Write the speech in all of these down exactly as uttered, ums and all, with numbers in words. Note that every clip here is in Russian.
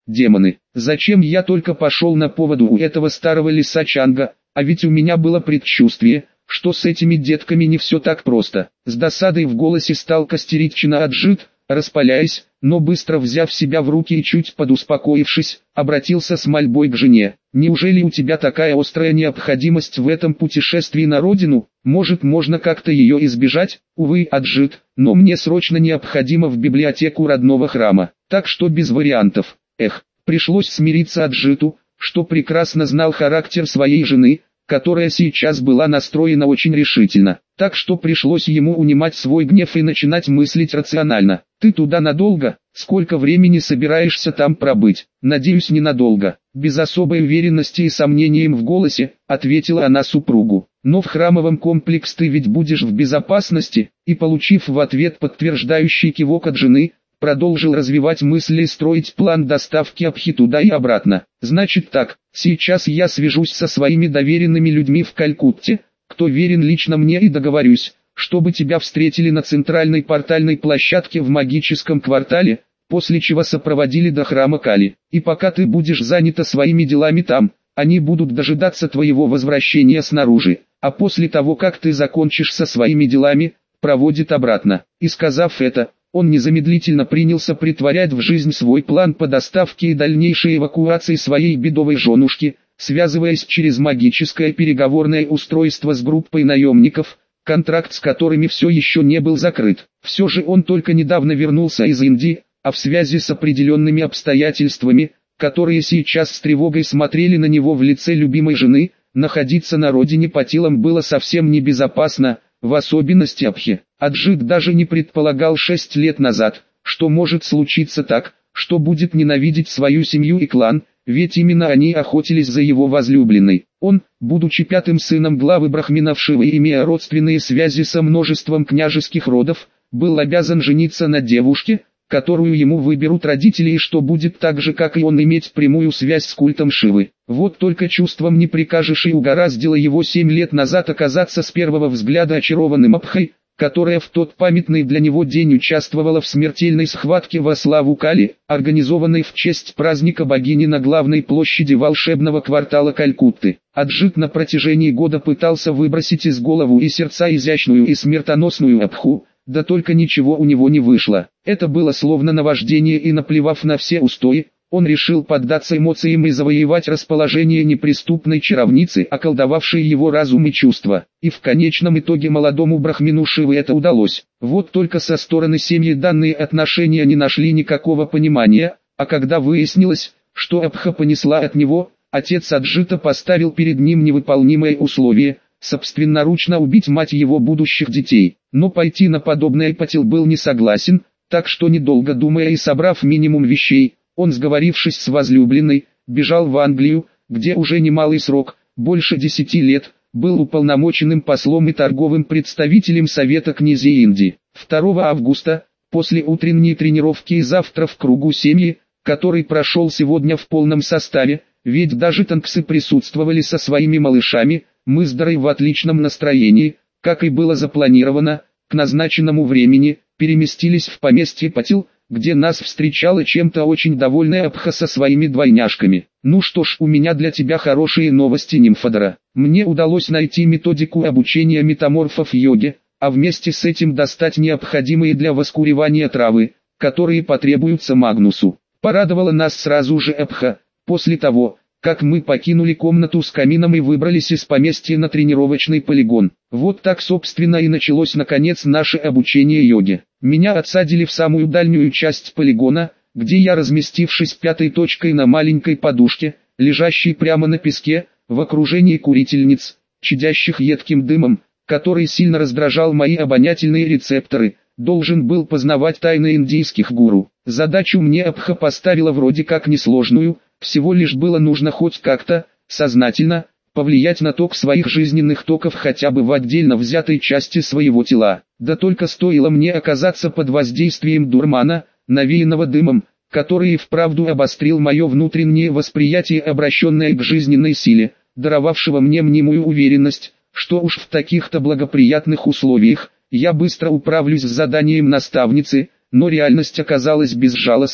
демоны. Зачем я только пошел на поводу у этого старого лисачанга, а ведь у меня было предчувствие, что с этими детками не все так просто. С досадой в голосе стал костерить Чинааджит, распаляясь, но быстро взяв себя в руки и чуть подуспокоившись, обратился с мольбой к жене. «Неужели у тебя такая острая необходимость в этом путешествии на родину? Может, можно как-то ее избежать? Увы, Аджит, но мне срочно необходимо в библиотеку родного храма, так что без вариантов». Эх, пришлось смириться Аджиту, что прекрасно знал характер своей жены, которая сейчас была настроена очень решительно, так что пришлось ему унимать свой гнев и начинать мыслить рационально. «Ты туда надолго? Сколько времени собираешься там пробыть?» «Надеюсь, ненадолго», — без особой уверенности и сомнением в голосе, ответила она супругу. «Но в храмовом комплексе ты ведь будешь в безопасности?» И, получив в ответ подтверждающий кивок от жены, продолжил развивать мысли и строить план доставки Абхи туда и обратно. «Значит так, сейчас я свяжусь со своими доверенными людьми в Калькутте, кто верен лично мне, и договорюсь, чтобы тебя встретили на центральной портальной площадке в магическом квартале, после чего сопроводили до храма Кали. И пока ты будешь занята своими делами там, они будут дожидаться твоего возвращения снаружи, а после того, как ты закончишь со своими делами, проводит обратно». И сказав это, он незамедлительно принялся притворять в жизнь свой план по доставке и дальнейшей эвакуации своей бедовой женушки, связываясь через магическое переговорное устройство с группой наемников, контракт с которыми все еще не был закрыт. Все же он только недавно вернулся из Индии, а в связи с определенными обстоятельствами, которые сейчас с тревогой смотрели на него в лице любимой жены, находиться на родине по телам было совсем небезопасно, в особенности Абхи. Аджит даже не предполагал шесть лет назад, что может случиться так, что будет ненавидеть свою семью и клан, ведь именно они охотились за его возлюбленной. Он, будучи пятым сыном главы брахминов Шивы и имея родственные связи со множеством княжеских родов, был обязан жениться на девушке, которую ему выберут родители, и что будет так же, как и он, иметь прямую связь с культом Шивы. Вот только чувством не прикажешь, и угораздило его семь лет назад оказаться с первого взгляда очарованным Абхой, которая в тот памятный для него день участвовала в смертельной схватке во славу Кали, организованной в честь праздника богини на главной площади волшебного квартала Калькутты. Аджит на протяжении года пытался выбросить из головы и сердца изящную и смертоносную Абху, да только ничего у него не вышло. Это было словно наваждение, и, наплевав на все устои, он решил поддаться эмоциям и завоевать расположение неприступной чаровницы, околдовавшей его разум и чувства. И в конечном итоге молодому брахмину Шивы это удалось. Вот только со стороны семьи данные отношения не нашли никакого понимания, а когда выяснилось, что Абха понесла от него, отец Аджита поставил перед ним невыполнимое условие – собственноручно убить мать его будущих детей. Но пойти на подобное Патил был не согласен, так что, недолго думая и собрав минимум вещей, он, сговорившись с возлюбленной, бежал в Англию, где уже немалый срок, больше десяти лет, был уполномоченным послом и торговым представителем Совета князей Индии. второго августа, после утренней тренировки и завтра в кругу семьи, который прошел сегодня в полном составе, ведь даже танксы присутствовали со своими малышами, мы с Дарой в отличном настроении, как и было запланировано, к назначенному времени, переместились в поместье Патил, где нас встречала чем-то очень довольная Абха со своими двойняшками. «Ну что ж, у меня для тебя хорошие новости, Нимфодора. Мне удалось найти методику обучения метаморфов йоге, а вместе с этим достать необходимые для воскуревания травы, которые потребуются Магнусу». Порадовала нас сразу же Абха, после того, как мы покинули комнату с камином и выбрались из поместья на тренировочный полигон. Вот так, собственно, и началось наконец наше обучение йоге. Меня отсадили в самую дальнюю часть полигона, где я, разместившись пятой точкой на маленькой подушке, лежащей прямо на песке, в окружении курительниц, чадящих едким дымом, который сильно раздражал мои обонятельные рецепторы, должен был познавать тайны индийских гуру. Задачу мне Абха поставила вроде как несложную, всего лишь было нужно хоть как-то, сознательно, повлиять на ток своих жизненных токов хотя бы в отдельно взятой части своего тела. Да только стоило мне оказаться под воздействием дурмана, навеянного дымом, который и вправду обострил мое внутреннее восприятие, обращенное к жизненной силе, даровавшего мне мнимую уверенность, что уж в таких-то благоприятных условиях я быстро управлюсь с заданием наставницы, но реальность оказалась безжалостной,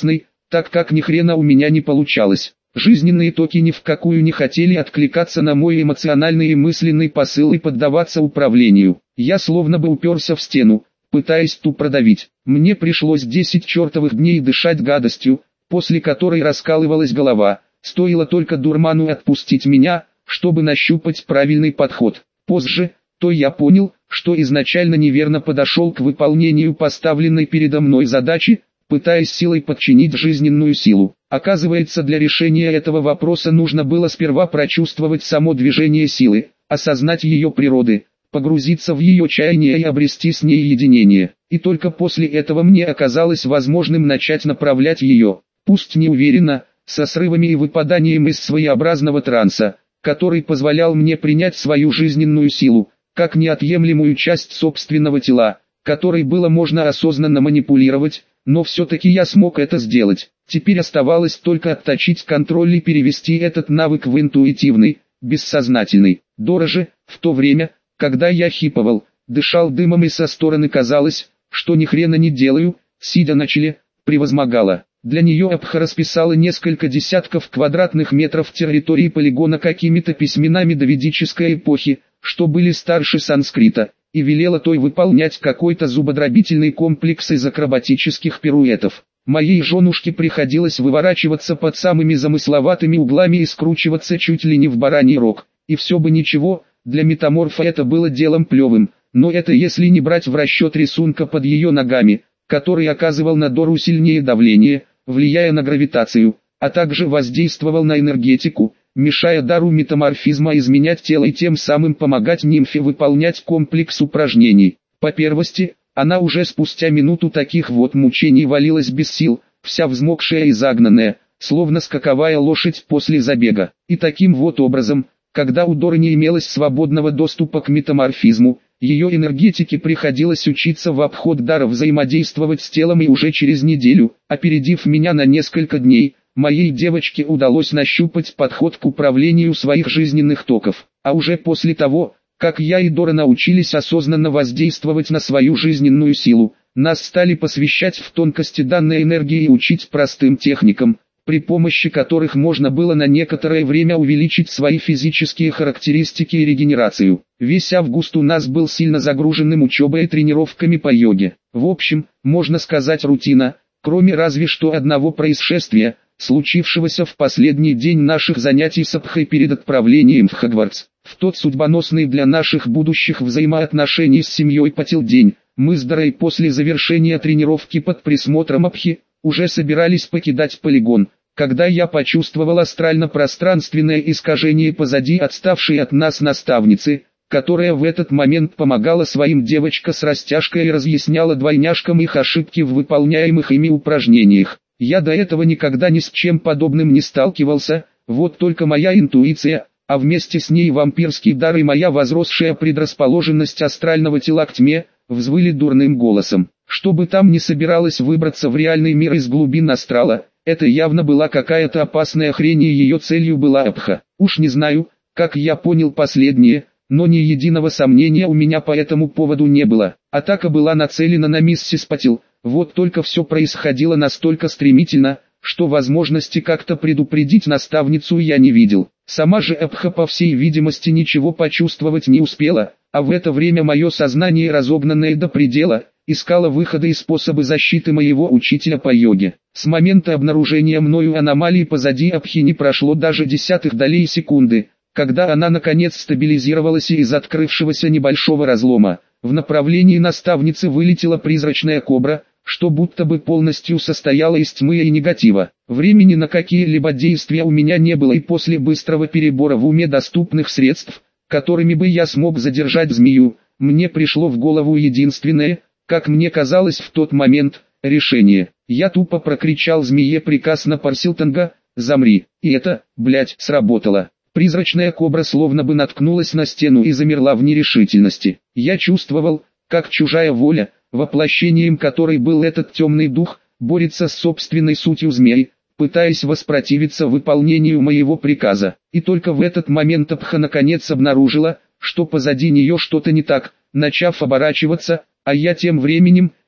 так как ни хрена у меня не получалось. Жизненные токи ни в какую не хотели откликаться на мой эмоциональный и мысленный посыл и поддаваться управлению. Я словно бы уперся в стену, пытаясь ту продавить. Мне пришлось десять чертовых дней дышать гадостью, после которой раскалывалась голова. Стоило только дурману отпустить меня, чтобы нащупать правильный подход. Позже, то я понял, что изначально неверно подошел к выполнению поставленной передо мной задачи, пытаясь силой подчинить жизненную силу. Оказывается, для решения этого вопроса нужно было сперва прочувствовать само движение силы, осознать ее природы, погрузиться в ее чаяние и обрести с ней единение. И только после этого мне оказалось возможным начать направлять ее, пусть не уверенно, со срывами и выпаданием из своеобразного транса, который позволял мне принять свою жизненную силу, как неотъемлемую часть собственного тела, которой было можно осознанно манипулировать, но все-таки я смог это сделать. Теперь оставалось только отточить контроль и перевести этот навык в интуитивный, бессознательный. Дороже, в то время, когда я хиповал, дышал дымом и со стороны казалось, что ни хрена не делаю, сидя на челе, превозмогала. Для нее Абха расписала несколько десятков квадратных метров территории полигона какими-то письменами доведической эпохи, что были старше санскрита, и велела той выполнять какой-то зубодробительный комплекс из акробатических пируэтов. Моей женушке приходилось выворачиваться под самыми замысловатыми углами и скручиваться чуть ли не в бараний рог. И все бы ничего, для метаморфа это было делом плевым, но это если не брать в расчет рисунка под ее ногами, который оказывал на Дору сильнее давление, влияя на гравитацию, а также воздействовал на энергетику, мешая дару метаморфизма изменять тело и тем самым помогать нимфе выполнять комплекс упражнений. По первости, она уже спустя минуту таких вот мучений валилась без сил, вся взмокшая и загнанная, словно скаковая лошадь после забега. И таким вот образом, когда у Доры не имелось свободного доступа к метаморфизму, ее энергетике приходилось учиться в обход дара взаимодействовать с телом, и уже через неделю, опередив меня на несколько дней, моей девочке удалось нащупать подход к управлению своих жизненных токов. А уже после того, как я и Дора научились осознанно воздействовать на свою жизненную силу, нас стали посвящать в тонкости данной энергии и учить простым техникам, при помощи которых можно было на некоторое время увеличить свои физические характеристики и регенерацию. Весь август у нас был сильно загруженным учебой и тренировками по йоге. В общем, можно сказать, рутина, кроме разве что одного происшествия, случившегося в последний день наших занятий с Абхой перед отправлением в Хогвартс. В тот судьбоносный для наших будущих взаимоотношений с семьей потел день, мы с Дорой после завершения тренировки под присмотром Абхи уже собирались покидать полигон, когда я почувствовал астрально-пространственное искажение позади отставшей от нас наставницы, которая в этот момент помогала своим девочкам с растяжкой и разъясняла двойняшкам их ошибки в выполняемых ими упражнениях. Я до этого никогда ни с чем подобным не сталкивался, вот только моя интуиция, а вместе с ней вампирский дар и моя возросшая предрасположенность астрального тела к тьме, взвыли дурным голосом. Чтобы там не собиралась выбраться в реальный мир из глубин астрала, это явно была какая-то опасная хрень, и ее целью была Абха. Уж не знаю, как я понял последнее, но ни единого сомнения у меня по этому поводу не было. Атака была нацелена на миссис Патил, вот только все происходило настолько стремительно, что возможности как-то предупредить наставницу я не видел. Сама же Абха, по всей видимости, ничего почувствовать не успела, а в это время мое сознание, разогнанное до предела, искало выходы и способы защиты моего учителя по йоге. С момента обнаружения мною аномалии позади Абхи не прошло даже десятых долей секунды, когда она наконец стабилизировалась, и из открывшегося небольшого разлома в направлении наставницы вылетела призрачная кобра, что будто бы полностью состояла из тьмы и негатива. Времени на какие-либо действия у меня не было, и после быстрого перебора в уме доступных средств, которыми бы я смог задержать змею, мне пришло в голову единственное, как мне казалось в тот момент, решение. Я тупо прокричал змее приказ на Парсилтанга: «Замри!» И это, блять, сработало. Призрачная кобра словно бы наткнулась на стену и замерла в нерешительности. Я чувствовал, как чужая воля, воплощением которой был этот темный дух, борется с собственной сутью змей, пытаясь воспротивиться выполнению моего приказа. И только в этот момент Абха наконец обнаружила, что позади нее что-то не так, начав оборачиваться, а я тем временем,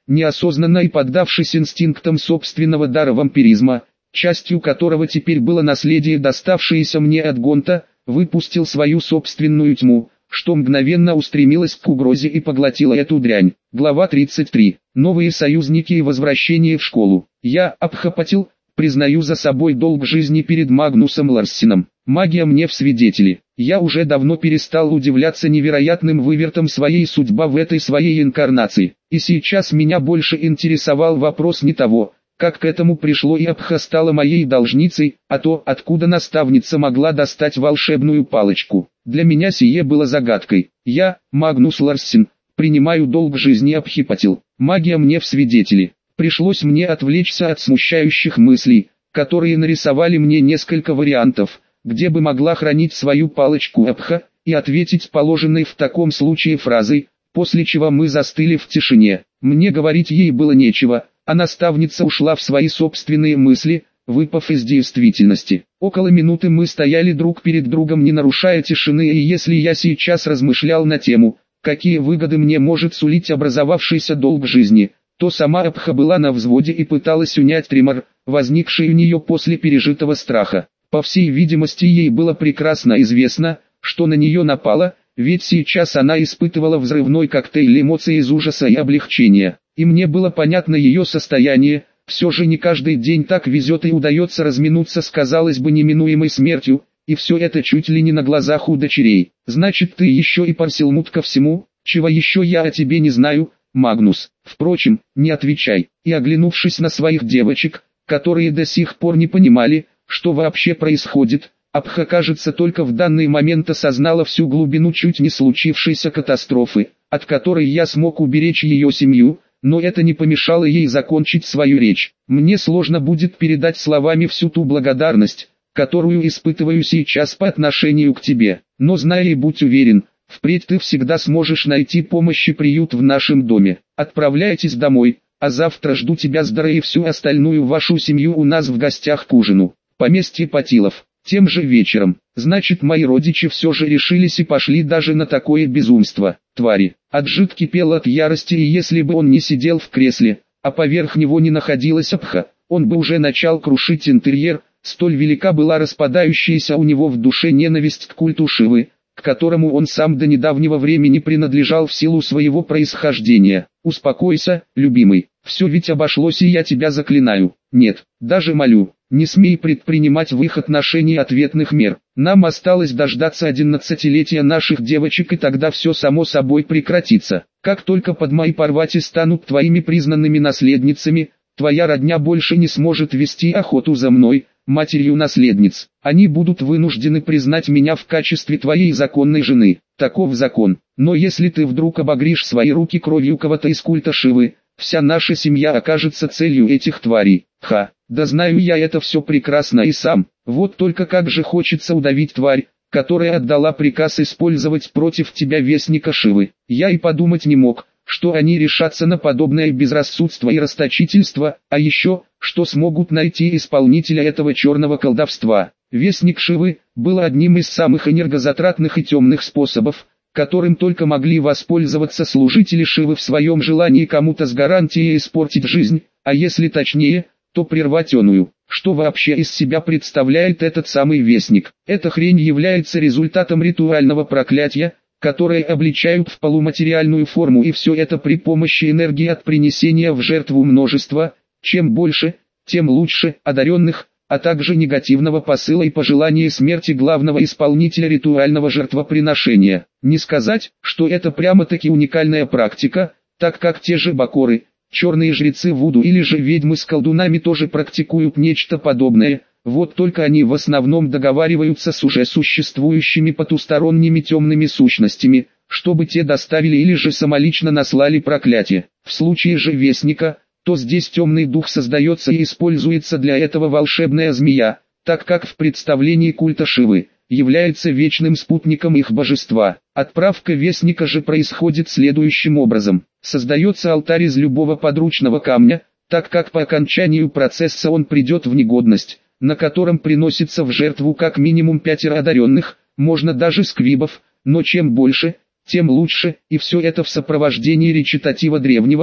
неосознанно и поддавшись инстинктам собственного дара вампиризма, частью которого теперь было наследие, доставшееся мне от Гонта, выпустил свою собственную тьму, что мгновенно устремилась к угрозе и поглотила эту дрянь. Глава тридцать три. Новые союзники и возвращение в школу. Я, Абхапатил, признаю за собой долг жизни перед Магнусом Ларссеном. Магия мне в свидетели. Я уже давно перестал удивляться невероятным вывертам своей судьбы в этой своей инкарнации. И сейчас меня больше интересовал вопрос не того, как к этому пришло и Абха стала моей должницей, а то, откуда наставница могла достать волшебную палочку. Для меня сие было загадкой. Я, Магнус Ларссен, принимаю долг жизни Абхипатил. Магия мне в свидетели. Пришлось мне отвлечься от смущающих мыслей, которые нарисовали мне несколько вариантов, где бы могла хранить свою палочку Абха, и ответить положенной в таком случае фразой, после чего мы застыли в тишине. Мне говорить ей было нечего, а наставница ушла в свои собственные мысли, выпав из действительности. Около минуты мы стояли друг перед другом, не нарушая тишины, и если я сейчас размышлял на тему, какие выгоды мне может сулить образовавшийся долг жизни, то сама Абха была на взводе и пыталась унять тремор, возникший у нее после пережитого страха. По всей видимости, ей было прекрасно известно, что на нее напало, ведь сейчас она испытывала взрывной коктейль эмоций из ужаса и облегчения. И мне было понятно ее состояние, все же не каждый день так везет и удается разминуться с, казалось бы, неминуемой смертью, и все это чуть ли не на глазах у дочерей. Значит, ты еще и парсилмут ко всему, чего еще я о тебе не знаю, Магнус. Впрочем, не отвечай. И оглянувшись на своих девочек, которые до сих пор не понимали, что вообще происходит, Абха, кажется, только в данный момент осознала всю глубину чуть не случившейся катастрофы, от которой я смог уберечь ее семью, но это не помешало ей закончить свою речь. Мне сложно будет передать словами всю ту благодарность, которую испытываю сейчас по отношению к тебе, но знай и будь уверен, впредь ты всегда сможешь найти помощь и приют в нашем доме. Отправляйтесь домой, а завтра жду тебя с Дарой и всю остальную вашу семью у нас в гостях к ужину. Поместье Патилов. Тем же вечером. Значит, мои родичи все же решились и пошли даже на такое безумство. Твари. Аджит кипел от ярости, и если бы он не сидел в кресле, а поверх него не находилась Абха, он бы уже начал крушить интерьер, столь велика была распадающаяся у него в душе ненависть к культу Шивы, к которому он сам до недавнего времени принадлежал в силу своего происхождения. Успокойся, любимый, все ведь обошлось, и я тебя заклинаю. Нет, даже молю, не смей предпринимать в их отношении ответных мер. Нам осталось дождаться одиннадцатилетия наших девочек, и тогда все само собой прекратится. Как только Падма и Парвати станут твоими признанными наследницами, твоя родня больше не сможет вести охоту за мной, матерью наследниц. Они будут вынуждены признать меня в качестве твоей законной жены. Таков закон. Но если ты вдруг обогришь свои руки кровью кого-то из культа Шивы, вся наша семья окажется целью этих тварей. Ха, да знаю я это все прекрасно и сам. Вот только как же хочется удавить тварь, которая отдала приказ использовать против тебя вестника Шивы. Я и подумать не мог, что они решатся на подобное безрассудство и расточительство, а еще, что смогут найти исполнителя этого черного колдовства. Вестник Шивы был одним из самых энергозатратных и темных способов, которым только могли воспользоваться служители Шивы в своем желании кому-то с гарантией испортить жизнь, а если точнее, то прервать оную. Что вообще из себя представляет этот самый вестник? Эта хрень является результатом ритуального проклятия, которые обличают в полуматериальную форму, и все это при помощи энергии от принесения в жертву множества, чем больше, тем лучше, одаренных, а также негативного посыла и пожелания смерти главного исполнителя ритуального жертвоприношения. Не сказать, что это прямо-таки уникальная практика, так как те же бакоры, черные жрецы вуду или же ведьмы с колдунами тоже практикуют нечто подобное. Вот только они в основном договариваются с уже существующими потусторонними темными сущностями, чтобы те доставили или же самолично наслали проклятие. В случае же вестника, то здесь темный дух создается и используется для этого волшебная змея, так как в представлении культа Шивы является вечным спутником их божества. Отправка вестника же происходит следующим образом. Создается алтарь из любого подручного камня, так как по окончанию процесса он придет в негодность, на котором приносится в жертву как минимум пятеро одаренных, можно даже сквибов, но чем больше, тем лучше, и все это в сопровождении речитатива древнего,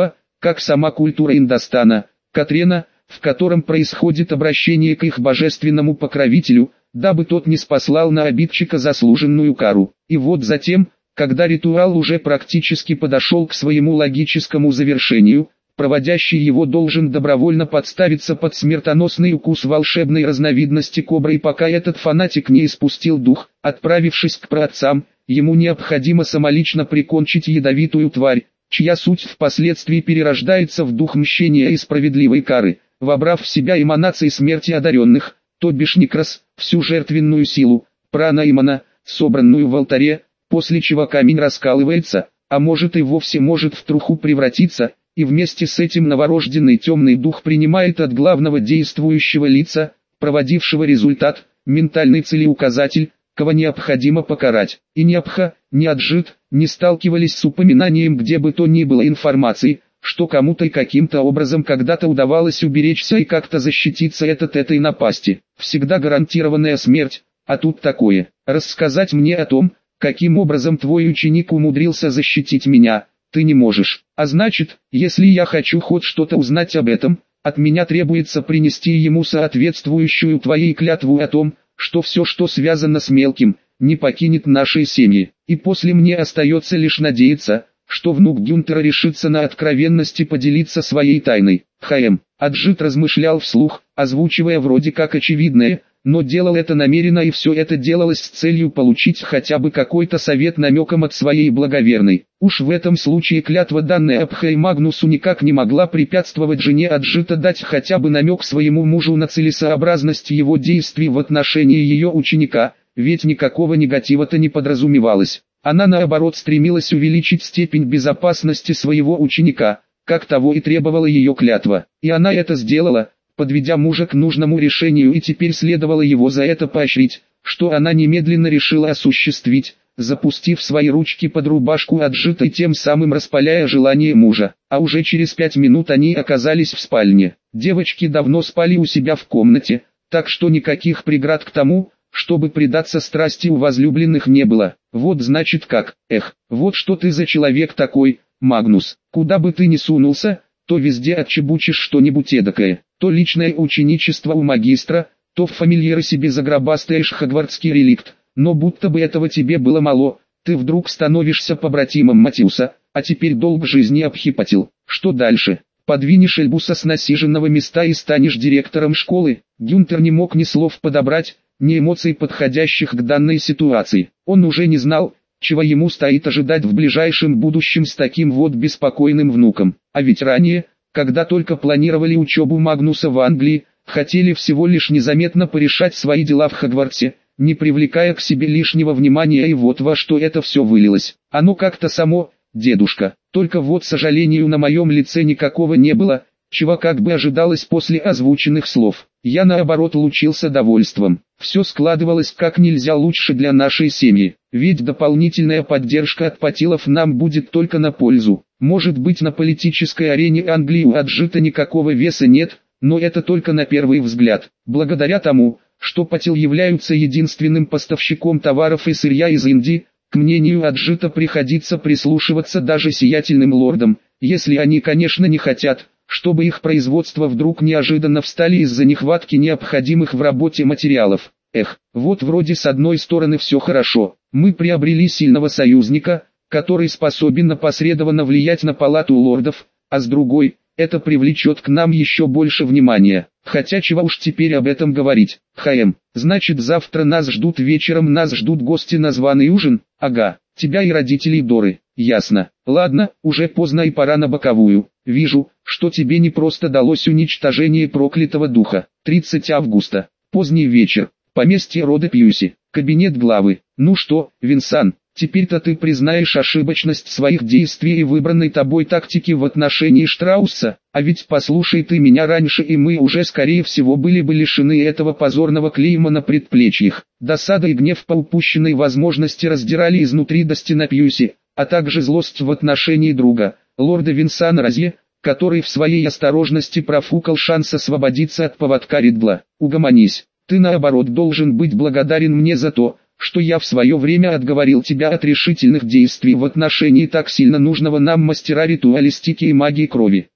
как сама культура Индостана, Катрена, в котором происходит обращение к их божественному покровителю, дабы тот не спаслал на обидчика заслуженную кару. И вот затем, когда ритуал уже практически подошел к своему логическому завершению, проводящий его должен добровольно подставиться под смертоносный укус волшебной разновидности кобры, и пока этот фанатик не испустил дух, отправившись к праотцам, ему необходимо самолично прикончить ядовитую тварь, чья суть впоследствии перерождается в дух мщения и справедливой кары, вобрав в себя эманации смерти одаренных, то бишь некрас, всю жертвенную силу, прана имана, собранную в алтаре, после чего камень раскалывается, а может и вовсе может в труху превратиться, и вместе с этим новорожденный темный дух принимает от главного действующего лица, проводившего результат, ментальный целеуказатель, кого необходимо покарать. И ни Абха, ни Аджит не сталкивались с упоминанием где бы то ни было информации, что кому-то и каким-то образом когда-то удавалось уберечься и как-то защититься от этой напасти. Всегда гарантированная смерть, а тут такое. Рассказать мне о том, каким образом твой ученик умудрился защитить меня, ты не можешь. А значит, если я хочу хоть что-то узнать об этом, от меня требуется принести ему соответствующую твоей клятву о том, что все, что связано с мелким, не покинет нашей семьи. И после мне остается лишь надеяться, что внук Гюнтера решится на откровенности поделиться своей тайной. Х.М. Аджит размышлял вслух, озвучивая вроде как очевидное, но делал это намеренно, и все это делалось с целью получить хотя бы какой-то совет намеком от своей благоверной. Уж в этом случае клятва, данная Абха и Магнусу, никак не могла препятствовать жене Аджита дать хотя бы намек своему мужу на целесообразность его действий в отношении ее ученика, ведь никакого негатива-то не подразумевалось. Она наоборот стремилась увеличить степень безопасности своего ученика, как того и требовала ее клятва. И она это сделала, подведя мужа к нужному решению, и теперь следовало его за это поощрить, что она немедленно решила осуществить, запустив свои ручки под рубашку Аджита и тем самым распаляя желание мужа. А уже через пять минут они оказались в спальне. Девочки давно спали у себя в комнате, так что никаких преград к тому, чтобы предаться страсти, у возлюбленных не было. Вот значит как, эх, вот что ты за человек такой, Магнус. Куда бы ты ни сунулся, то везде отчебучишь что-нибудь эдакое. То личное ученичество у магистра, то в фамильяры себе загробастаешь хогвартский реликт. Но будто бы этого тебе было мало, ты вдруг становишься побратимом Матиуса, а теперь долг жизни обхипатил. Что дальше? Подвинешь Эльбуса с насиженного места и станешь директором школы? Гюнтер не мог ни слов подобрать, ни эмоций, подходящих к данной ситуации. Он уже не знал, чего ему стоит ожидать в ближайшем будущем с таким вот беспокойным внуком. А ведь ранее, когда только планировали учебу Магнуса в Англии, хотели всего лишь незаметно порешать свои дела в Хогвартсе, не привлекая к себе лишнего внимания, и вот во что это все вылилось. Оно как-то само, дедушка, только вот сожалению на моем лице никакого не было, чего как бы ожидалось после озвученных слов. Я наоборот лучился довольством. Все складывалось как нельзя лучше для нашей семьи, ведь дополнительная поддержка от Патилов нам будет только на пользу. Может быть, на политической арене Англии у Аджита никакого веса нет, но это только на первый взгляд. Благодаря тому, что Патил являются единственным поставщиком товаров и сырья из Индии, к мнению Аджита приходится прислушиваться даже сиятельным лордам, если они, конечно, не хотят, чтобы их производство вдруг неожиданно встали из-за нехватки необходимых в работе материалов. Эх, вот вроде с одной стороны все хорошо, мы приобрели сильного союзника, который способен опосредованно влиять на палату лордов, а с другой, это привлечет к нам еще больше внимания. Хотя чего уж теперь об этом говорить. Х.М. Значит, завтра нас ждут вечером, нас ждут гости на званый ужин? Ага, тебя и родителей Доры. Ясно. Ладно, уже поздно и пора на боковую. Вижу, что тебе не просто далось уничтожение проклятого духа. тридцатого августа. Поздний вечер. Поместье рода Пьюси. Кабинет главы. Ну что, Винсан, теперь-то ты признаешь ошибочность своих действий и выбранной тобой тактики в отношении Штраусса? А ведь послушай ты меня раньше, и мы уже скорее всего были бы лишены этого позорного клейма на предплечьях. Досада и гнев по упущенной возможности раздирали изнутри до стена Пьюси, а также злость в отношении друга, лорда Винсана Розье, который в своей осторожности профукал шанс освободиться от поводка Ридла. Угомонись, ты наоборот должен быть благодарен мне за то, что я в свое время отговорил тебя от решительных действий в отношении так сильно нужного нам мастера ритуалистики и магии крови.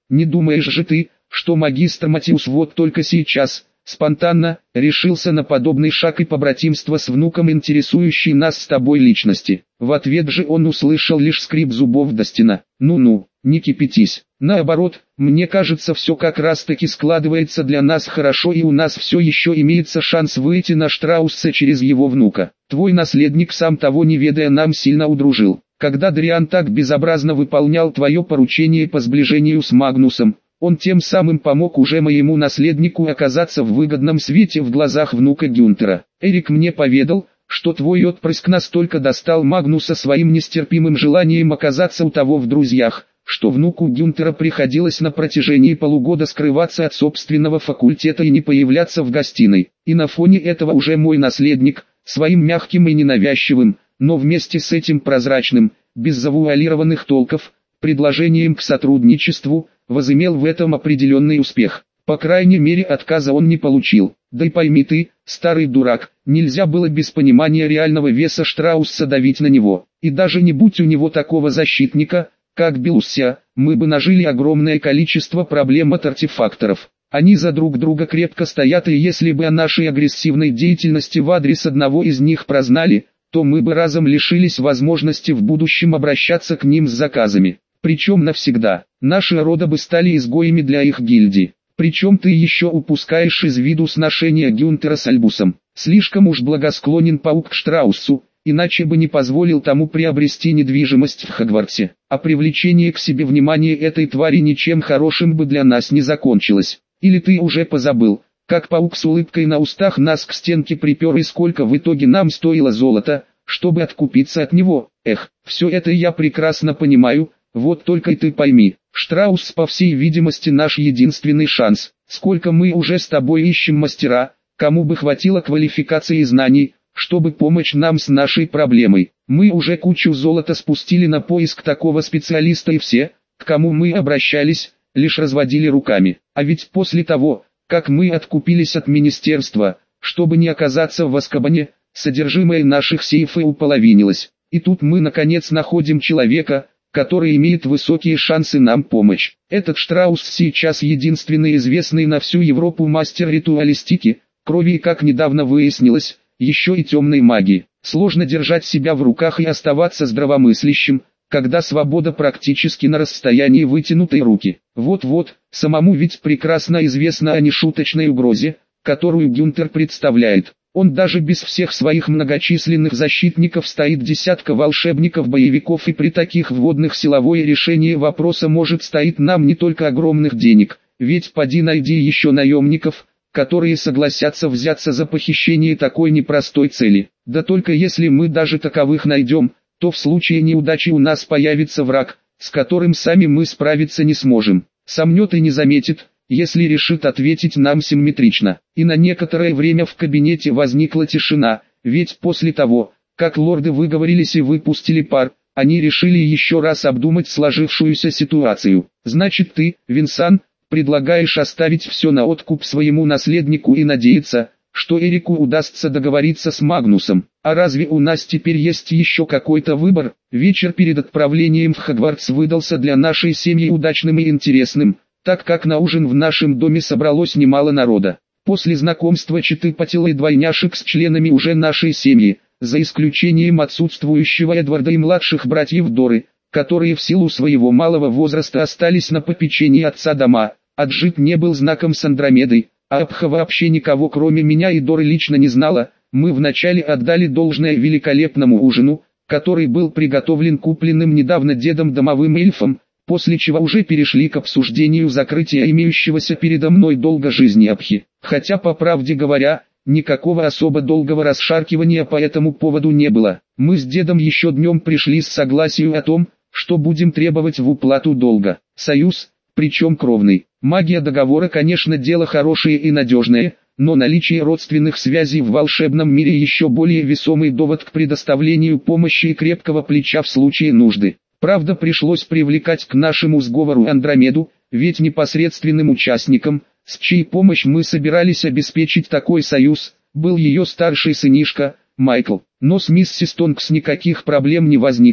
Не думаешь же ты, что магистр Матиус вот только сейчас, спонтанно, решился на подобный шаг и побратимство с внуком интересующей нас с тобой личности? В ответ же он услышал лишь скрип зубов до стена. Ну-ну, не кипятись. Наоборот, мне кажется, все как раз таки складывается для нас хорошо, и у нас все еще имеется шанс выйти на Штраусса через его внука. Твой наследник, сам того не ведая, нам сильно удружил. Когда Дриан так безобразно выполнял твое поручение по сближению с Магнусом, он тем самым помог уже моему наследнику оказаться в выгодном свете в глазах внука Гюнтера. Эрик мне поведал, что твой отпрыск настолько достал Магнуса своим нестерпимым желанием оказаться у того в друзьях, что внуку Гюнтера приходилось на протяжении полугода скрываться от собственного факультета и не появляться в гостиной. И на фоне этого уже мой наследник, своим мягким и ненавязчивым, но вместе с этим прозрачным, без завуалированных толков, предложением к сотрудничеству, возымел в этом определенный успех. По крайней мере, отказа он не получил. Да и пойми ты, старый дурак, нельзя было без понимания реального веса Штраусса давить на него. И даже не будь у него такого защитника, как Белусsia, мы бы нажили огромное количество проблем от артефакторов. Они за друг друга крепко стоят, и если бы о нашей агрессивной деятельности в адрес одного из них прознали, то мы бы разом лишились возможности в будущем обращаться к ним с заказами. Причем навсегда. Наши рода бы стали изгоями для их гильдии. Причем ты еще упускаешь из виду сношение Гюнтера с Альбусом. Слишком уж благосклонен паук к Штрауссу, иначе бы не позволил тому приобрести недвижимость в Хогвартсе. А привлечение к себе внимания этой твари ничем хорошим бы для нас не закончилось. Или ты уже позабыл, как паук с улыбкой на устах нас к стенке припер, и сколько в итоге нам стоило золота, чтобы откупиться от него? Эх, все это я прекрасно понимаю. Вот только и ты пойми, Штраусс по всей видимости наш единственный шанс. Сколько мы уже с тобой ищем мастера, кому бы хватило квалификации и знаний, чтобы помочь нам с нашей проблемой. Мы уже кучу золота спустили на поиск такого специалиста, и все, к кому мы обращались, лишь разводили руками. А ведь после того, как мы откупились от министерства, чтобы не оказаться в Азкабане, содержимое наших сейфов уполовинилось. И тут мы наконец находим человека, который имеет высокие шансы нам помочь. Этот Штраусс сейчас единственный известный на всю Европу мастер ритуалистики, крови и, как недавно выяснилось, еще и темной магии. Сложно держать себя в руках и оставаться здравомыслящим, когда свобода практически на расстоянии вытянутой руки. Вот-вот, самому ведь прекрасно известно о нешуточной угрозе, которую Гюнтер представляет. Он даже без всех своих многочисленных защитников стоит десятка волшебников-боевиков, и при таких вводных силовое решение вопроса может стоить нам не только огромных денег, ведь поди найди еще наемников, которые согласятся взяться за похищение такой непростой цели. Да только если мы даже таковых найдем, то в случае неудачи у нас появится враг, с которым сами мы справиться не сможем. Сомнет и не заметит, если решит ответить нам симметрично. И на некоторое время в кабинете возникла тишина, ведь после того, как лорды выговорились и выпустили пар, они решили еще раз обдумать сложившуюся ситуацию. Значит, ты, Винсан, предлагаешь оставить все на откуп своему наследнику и надеяться, что Эрику удастся договориться с Магнусом. А разве у нас теперь есть еще какой-то выбор? Вечер перед отправлением в Хогвартс выдался для нашей семьи удачным и интересным, так как на ужин в нашем доме собралось немало народа. После знакомства четы Паттилей двойняшек с членами уже нашей семьи, за исключением отсутствующего Эдварда и младших братьев Доры, которые в силу своего малого возраста остались на попечении отца дома, Аджит не был знаком с Андромедой, а Абха вообще никого кроме меня и Доры лично не знала. Мы вначале отдали должное великолепному ужину, который был приготовлен купленным недавно дедом домовым эльфом, после чего уже перешли к обсуждению закрытия имеющегося передо мной долга жизни Абхи. Хотя, по правде говоря, никакого особо долгого расшаркивания по этому поводу не было. Мы с дедом еще днем пришли с согласию о том, что будем требовать в уплату долга. Союз, причем кровный. Магия договора, конечно, дело хорошее и надежное, но наличие родственных связей в волшебном мире еще более весомый довод к предоставлению помощи и крепкого плеча в случае нужды. Правда, пришлось привлекать к нашему сговору Андромеду, ведь непосредственным участником, с чьей помощью мы собирались обеспечить такой союз, был ее старший сынишка, Майкл. Но с миссис Тонкс никаких проблем не возникло,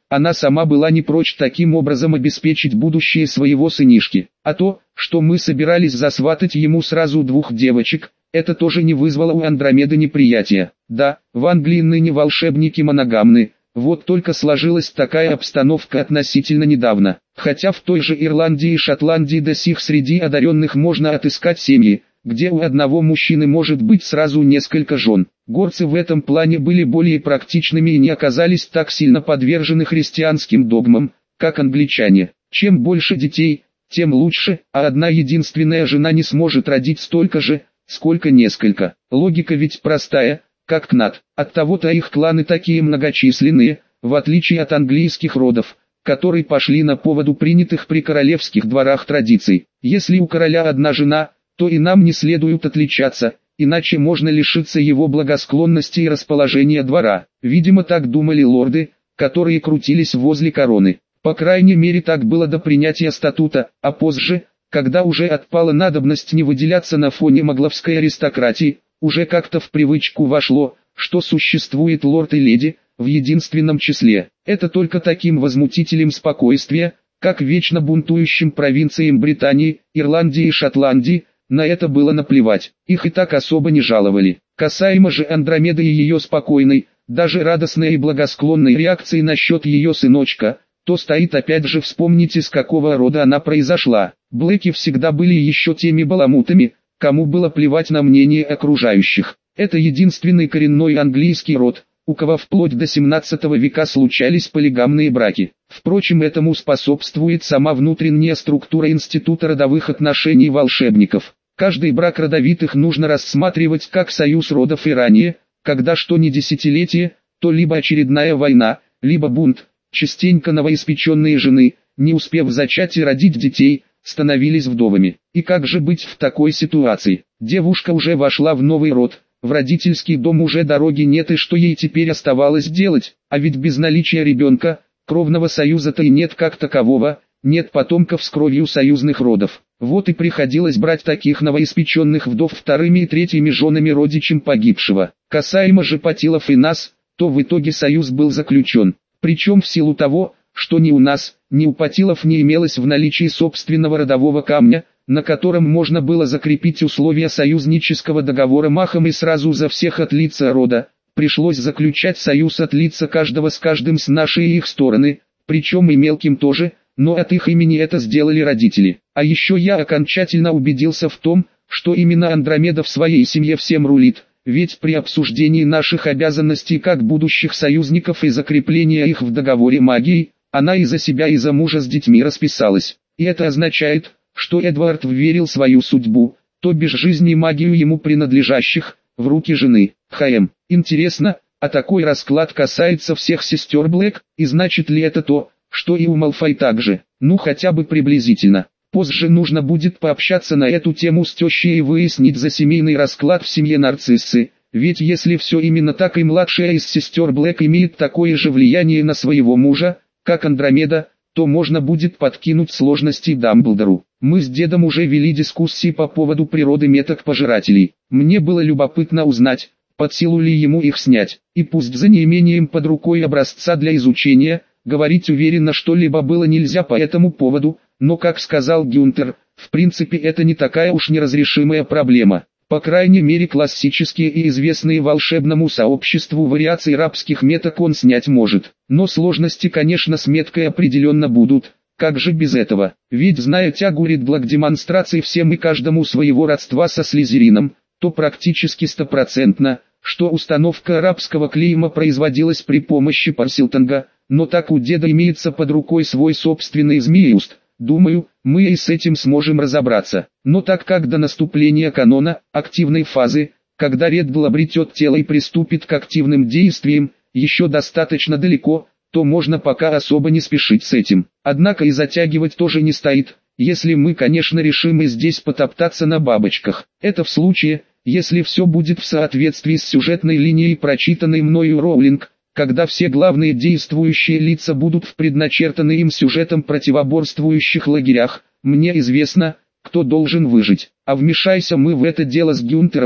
она сама была не прочь таким образом обеспечить будущее своего сынишки. А то, что мы собирались засватать ему сразу двух девочек, это тоже не вызвало у Андромеды неприятия. Да, в Англии ныне волшебники моногамны, вот только сложилась такая обстановка относительно недавно. Хотя в той же Ирландии и Шотландии до сих среди одаренных можно отыскать семьи, где у одного мужчины может быть сразу несколько жен. Горцы в этом плане были более практичными и не оказались так сильно подвержены христианским догмам, как англичане. Чем больше детей, тем лучше, а одна единственная жена не сможет родить столько же, сколько несколько. Логика ведь простая, как кнат. Оттого-то их кланы такие многочисленные, в отличие от английских родов, которые пошли на поводу принятых при королевских дворах традиций. Если у короля одна жена, то и нам не следует отличаться, иначе можно лишиться его благосклонности и расположения двора. Видимо, так думали лорды, которые крутились возле короны. По крайней мере, так было до принятия статута, а позже, когда уже отпала надобность не выделяться на фоне могловской аристократии, уже как-то в привычку вошло, что существует лорд и леди, в единственном числе. Это только таким возмутителем спокойствия, как вечно бунтующим провинциям Британии, Ирландии и Шотландии, на это было наплевать, их и так особо не жаловали. Касаемо же Андромеды и ее спокойной, даже радостной и благосклонной реакции насчет ее сыночка, то стоит опять же вспомнить, из какого рода она произошла. Блэки всегда были еще теми баламутами, кому было плевать на мнение окружающих. Это единственный коренной английский род, у кого вплоть до семнадцатого века случались полигамные браки. Впрочем, этому способствует сама внутренняя структура института родовых отношений волшебников. Каждый брак родовитых нужно рассматривать как союз родов, и ранее, когда что ни десятилетие, то либо очередная война, либо бунт. Частенько новоиспеченные жены, не успев зачать и родить детей, становились вдовами. И как же быть в такой ситуации? Девушка уже вошла в новый род, в родительский дом уже дороги нет, и что ей теперь оставалось делать? А ведь без наличия ребенка, кровного союза-то и нет как такового, нет потомков с кровью союзных родов. Вот и приходилось брать таких новоиспеченных вдов вторыми и третьими женами родичем погибшего. Касаемо же Патилов и нас, то в итоге союз был заключен. Причем в силу того, что ни у нас, ни у Патилов не имелось в наличии собственного родового камня, на котором можно было закрепить условия союзнического договора махом и сразу за всех от лица рода, пришлось заключать союз от лица каждого с каждым с нашей и их стороны, причем и мелким тоже, но от их имени это сделали родители. А еще я окончательно убедился в том, что именно Андромеда в своей семье всем рулит, ведь при обсуждении наших обязанностей как будущих союзников и закрепления их в договоре магии, она и за себя и за мужа с детьми расписалась. И это означает, что Эдвард вверил свою судьбу, то бишь жизнь и магию ему принадлежащих, в руки жены. Хм, интересно, а такой расклад касается всех сестер Блэк, и значит ли это то, что и у Малфой также? Ну хотя бы приблизительно. Позже нужно будет пообщаться на эту тему с тещей и выяснить за семейный расклад в семье Нарциссы, ведь если все именно так, и младшая из сестер Блэк имеет такое же влияние на своего мужа, как Андромеда, то можно будет подкинуть сложностей Дамблдору. Мы с дедом уже вели дискуссии по поводу природы меток пожирателей. Мне было любопытно узнать, под силу ли ему их снять, и пусть за неимением под рукой образца для изучения, говорить уверенно что-либо было нельзя по этому поводу, но, как сказал Гюнтер, в принципе это не такая уж неразрешимая проблема. По крайней мере классические и известные волшебному сообществу вариации рабских меток он снять может. Но сложности, конечно, с меткой определенно будут. Как же без этого? Ведь, зная тягу Риддла к демонстрации всем и каждому своего родства со Слизерином, то практически стопроцентно, что установка арабского клейма производилась при помощи Парсилтонга, но так у деда имеется под рукой свой собственный змееуст. Думаю, мы и с этим сможем разобраться. Но так как до наступления канона, активной фазы, когда Риддл обретет тело и приступит к активным действиям, еще достаточно далеко, то можно пока особо не спешить с этим. Однако и затягивать тоже не стоит, если мы, конечно, решим и здесь потоптаться на бабочках. Это в случае, если все будет в соответствии с сюжетной линией, прочитанной мною Роулинг, когда все главные действующие лица будут в предначертанный им сюжетом противоборствующих лагерях. Мне известно, кто должен выжить. А вмешайся мы в это дело с Гюнтером,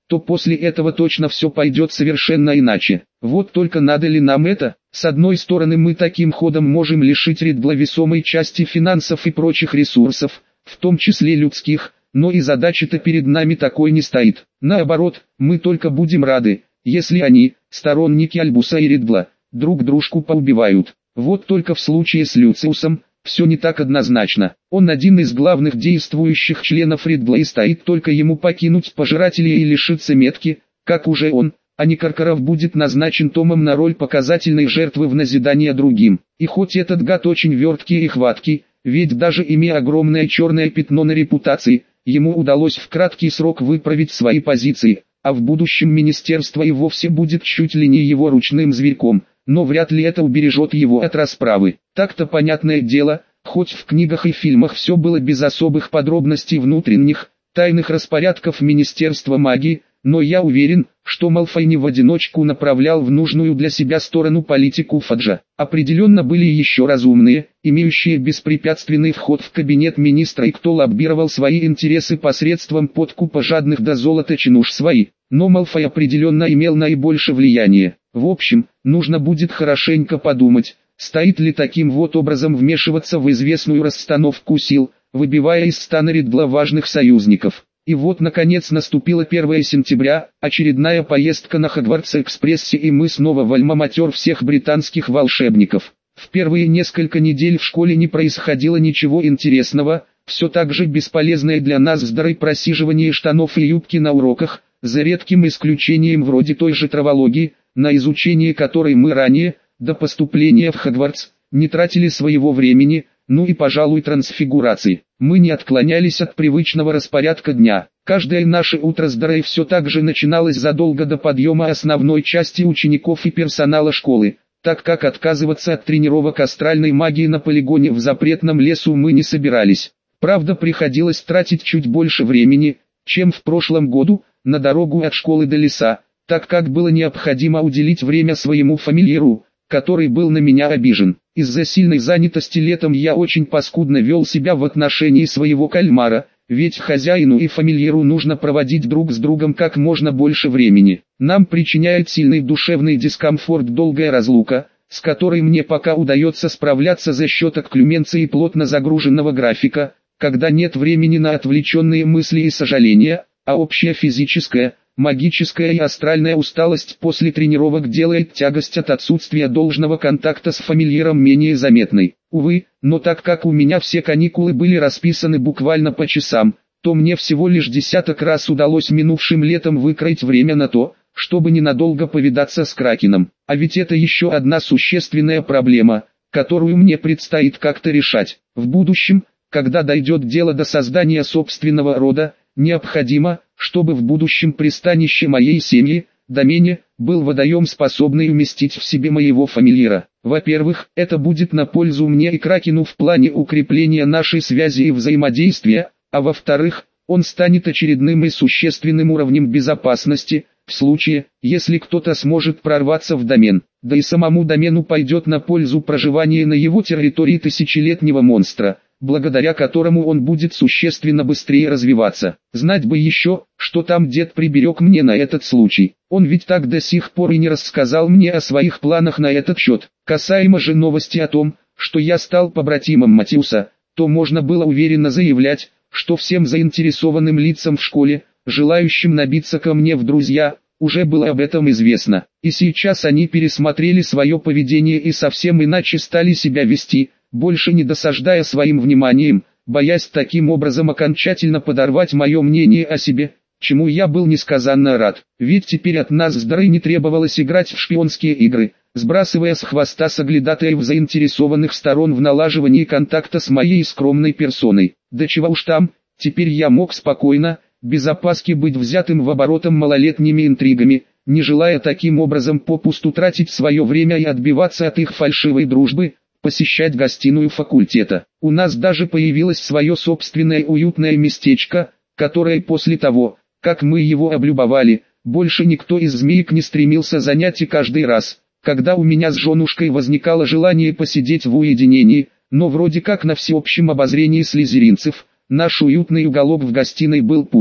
то после этого точно все пойдет совершенно иначе. Вот только надо ли нам это? С одной стороны, мы таким ходом можем лишить Риддла весомой части финансов и прочих ресурсов, в том числе людских, но и задача-то перед нами такой не стоит. Наоборот, мы только будем рады, если они, сторонники Альбуса и Риддла, друг дружку поубивают. Вот только в случае с Люциусом, все не так однозначно. Он один из главных действующих членов Риддла и стоит только ему покинуть пожирателей и лишиться метки, как уже он, а не Каркаров будет назначен Томом на роль показательной жертвы в назидание другим. И хоть этот гад очень верткий и хваткий, ведь даже имея огромное черное пятно на репутации, ему удалось в краткий срок выправить свои позиции, а в будущем министерство и вовсе будет чуть ли не его ручным зверьком, но вряд ли это убережет его от расправы. Так-то понятное дело, хоть в книгах и фильмах все было без особых подробностей внутренних, тайных распорядков Министерства магии, но я уверен, что Малфой не в одиночку направлял в нужную для себя сторону политику Фаджа. Определенно были еще разумные, имеющие беспрепятственный вход в кабинет министра и кто лоббировал свои интересы посредством подкупа жадных до золота чинуш свои. Но Малфой определенно имел наибольшее влияние. В общем, нужно будет хорошенько подумать, стоит ли таким вот образом вмешиваться в известную расстановку сил, выбивая из стана Риддла важных союзников. И вот наконец наступило первое сентября, очередная поездка на Хогвартс-экспрессе и мы снова в альма-матер всех британских волшебников. В первые несколько недель в школе не происходило ничего интересного, все так же бесполезное для нас вздоры просиживание штанов и юбки на уроках, за редким исключением вроде той же травологии, на изучение которой мы ранее, до поступления в Хогвартс, не тратили своего времени, ну и пожалуй трансфигурации. Мы не отклонялись от привычного распорядка дня. Каждое наше утро с Дорой все так же начиналось задолго до подъема основной части учеников и персонала школы, так как отказываться от тренировок астральной магии на полигоне в запретном лесу мы не собирались. Правда, приходилось тратить чуть больше времени, чем в прошлом году, на дорогу от школы до леса, так как было необходимо уделить время своему фамильяру, который был на меня обижен. Из-за сильной занятости летом я очень паскудно вел себя в отношении своего кальмара, ведь хозяину и фамильяру нужно проводить друг с другом как можно больше времени. Нам причиняет сильный душевный дискомфорт долгая разлука, с которой мне пока удается справляться за счет окклюменции плотно загруженного графика, когда нет времени на отвлеченные мысли и сожаления, а общая физическая, магическая и астральная усталость после тренировок делает тягость от отсутствия должного контакта с фамильяром менее заметной. Увы, но так как у меня все каникулы были расписаны буквально по часам, то мне всего лишь десяток раз удалось минувшим летом выкроить время на то, чтобы ненадолго повидаться с Кракеном. А ведь это еще одна существенная проблема, которую мне предстоит как-то решать. В будущем, когда дойдет дело до создания собственного рода, необходимо, чтобы в будущем пристанище моей семьи, домене, был водоем, способный уместить в себе моего фамильяра. Во-первых, это будет на пользу мне и Кракену в плане укрепления нашей связи и взаимодействия, а во-вторых, он станет очередным и существенным уровнем безопасности, в случае, если кто-то сможет прорваться в домен, да и самому домену пойдет на пользу проживание на его территории тысячелетнего монстра, благодаря которому он будет существенно быстрее развиваться. Знать бы еще, что там дед приберег мне на этот случай. Он ведь так до сих пор и не рассказал мне о своих планах на этот счет. Касаемо же новости о том, что я стал побратимом Матиуса, то можно было уверенно заявлять, что всем заинтересованным лицам в школе, желающим набиться ко мне в друзья, уже было об этом известно. И сейчас они пересмотрели свое поведение и совсем иначе стали себя вести, больше не досаждая своим вниманием, боясь таким образом окончательно подорвать мое мнение о себе, чему я был несказанно рад. Ведь теперь от нас с Дорой не требовалось играть в шпионские игры, сбрасывая с хвоста соглядатаев заинтересованных сторон в налаживании контакта с моей скромной персоной. Да чего уж там, теперь я мог спокойно, без опаски быть взятым в оборотом малолетними интригами, не желая таким образом попусту тратить свое время и отбиваться от их фальшивой дружбы, посещать гостиную факультета. У нас даже появилось свое собственное уютное местечко, которое после того, как мы его облюбовали, больше никто из змеек не стремился занять, и каждый раз, когда у меня с женушкой возникало желание посидеть в уединении, но вроде как на всеобщем обозрении слизеринцев, наш уютный уголок в гостиной был пуст.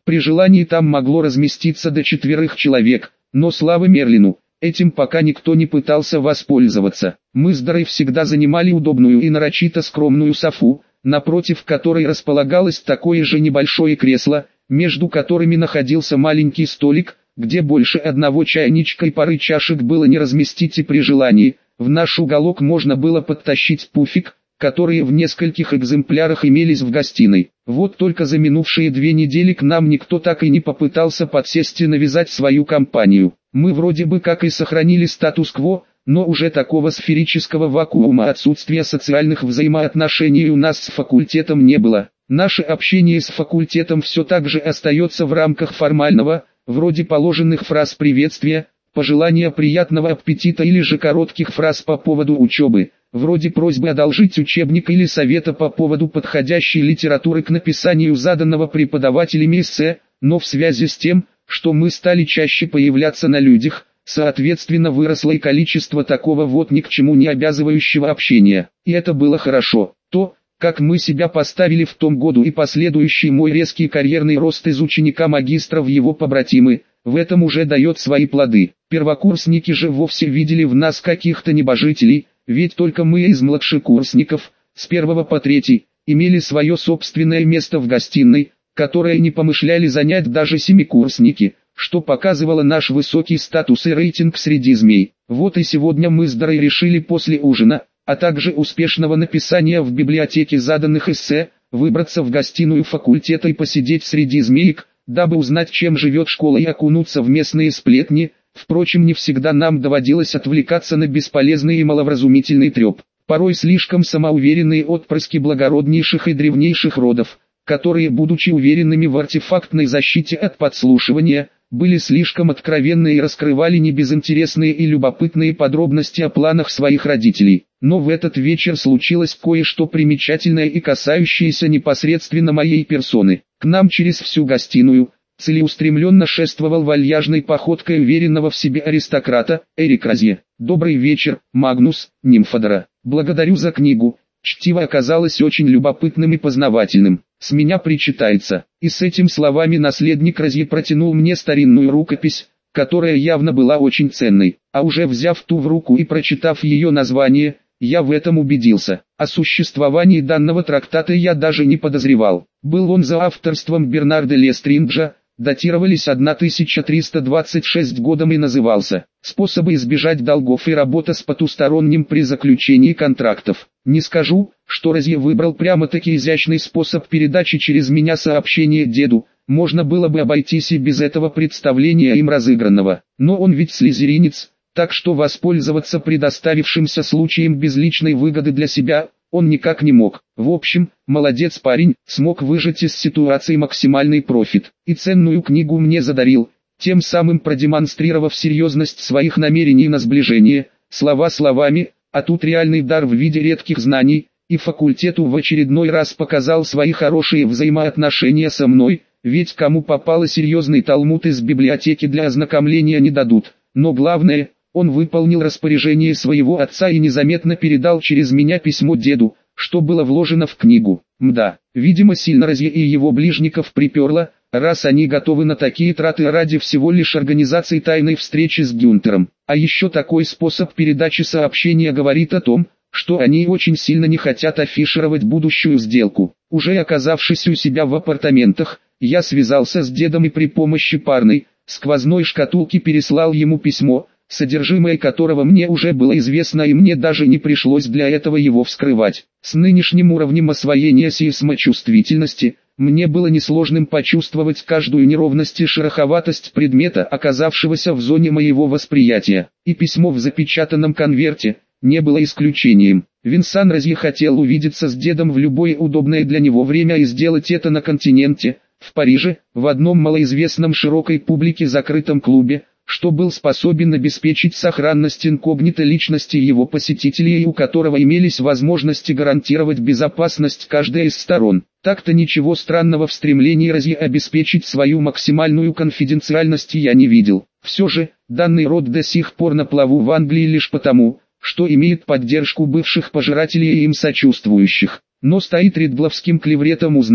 При желании там могло разместиться до четверых человек, но слава Мерлину, этим пока никто не пытался воспользоваться. Мы с Дарой всегда занимали удобную и нарочито скромную софу, напротив которой располагалось такое же небольшое кресло, между которыми находился маленький столик, где больше одного чайничка и пары чашек было не разместить, и при желании, в наш уголок можно было подтащить пуфик, которые в нескольких экземплярах имелись в гостиной. Вот только за минувшие две недели к нам никто так и не попытался подсесть и навязать свою компанию. Мы вроде бы как и сохранили статус-кво, но уже такого сферического вакуума отсутствия социальных взаимоотношений у нас с факультетом не было. Наше общение с факультетом все так же остается в рамках формального, вроде положенных фраз приветствия, пожелания приятного аппетита или же коротких фраз по поводу учебы, вроде просьбы одолжить учебник или совета по поводу подходящей литературы к написанию заданного преподавателями эссе, но в связи с тем, что мы стали чаще появляться на людях, соответственно выросло и количество такого вот ни к чему не обязывающего общения. И это было хорошо. То, как мы себя поставили в том году и последующий мой резкий карьерный рост из ученика-магистра в его побратимы, в этом уже дает свои плоды. Первокурсники же вовсе видели в нас каких-то небожителей, ведь только мы из младшекурсников, с первого по третий, имели свое собственное место в гостиной, которое не помышляли занять даже семикурсники, что показывало наш высокий статус и рейтинг среди змей. Вот и сегодня мы с Дарой решили после ужина, а также успешного написания в библиотеке заданных эссе, выбраться в гостиную факультета и посидеть среди змеек, дабы узнать, чем живет школа, и окунуться в местные сплетни. Впрочем, не всегда нам доводилось отвлекаться на бесполезный и маловразумительный треп. Порой слишком самоуверенные отпрыски благороднейших и древнейших родов, которые, будучи уверенными в артефактной защите от подслушивания, были слишком откровенны и раскрывали небезынтересные и любопытные подробности о планах своих родителей. Но в этот вечер случилось кое-что примечательное и касающееся непосредственно моей персоны. К нам через всю гостиную целеустремленно шествовал вальяжной походкой уверенного в себе аристократа Эрик Розье. «Добрый вечер, Магнус, Нимфодора. Благодарю за книгу. Чтиво оказалось очень любопытным и познавательным. С меня причитается». И с этими словами наследник Розье протянул мне старинную рукопись, которая явно была очень ценной. А уже взяв ту в руку и прочитав ее название, я в этом убедился. О существовании данного трактата я даже не подозревал. Был он за авторством Бернарда Лестринджа, датировались тысяча триста двадцать шестым годом и назывался «Способы избежать долгов и работа с потусторонним при заключении контрактов». Не скажу, что Розье выбрал прямо-таки изящный способ передачи через меня сообщения деду, можно было бы обойтись и без этого представления им разыгранного. Но он ведь слизеринец, так что воспользоваться предоставившимся случаем без личной выгоды для себя он никак не мог. В общем, молодец парень, смог выжать из ситуации максимальный профит. И ценную книгу мне задарил, тем самым продемонстрировав серьезность своих намерений на сближение. Слова словами, а тут реальный дар в виде редких знаний, и факультету в очередной раз показал свои хорошие взаимоотношения со мной, ведь кому попало серьезный талмуд из библиотеки для ознакомления не дадут. Но главное, он выполнил распоряжение своего отца и незаметно передал через меня письмо деду, что было вложено в книгу. Мда, видимо сильно Розье и его ближников приперло, раз они готовы на такие траты ради всего лишь организации тайной встречи с Гюнтером. А еще такой способ передачи сообщения говорит о том, что они очень сильно не хотят афишировать будущую сделку. Уже оказавшись у себя в апартаментах, я связался с дедом и при помощи парной, сквозной шкатулки переслал ему письмо, содержимое которого мне уже было известно, и мне даже не пришлось для этого его вскрывать. С нынешним уровнем освоения сейсмочувствительности, мне было несложным почувствовать каждую неровность и шероховатость предмета, оказавшегося в зоне моего восприятия. И письмо в запечатанном конверте не было исключением. Винсан Розье хотел увидеться с дедом в любое удобное для него время и сделать это на континенте, в Париже, в одном малоизвестном широкой публике закрытом клубе, что был способен обеспечить сохранность инкогнито личности его посетителей и у которого имелись возможности гарантировать безопасность каждой из сторон. Так-то ничего странного в стремлении Розье обеспечить свою максимальную конфиденциальность я не видел. Все же, данный род до сих пор на плаву в Англии лишь потому, что имеет поддержку бывших пожирателей и им сочувствующих. Но стоит ридловским клевретом узнать,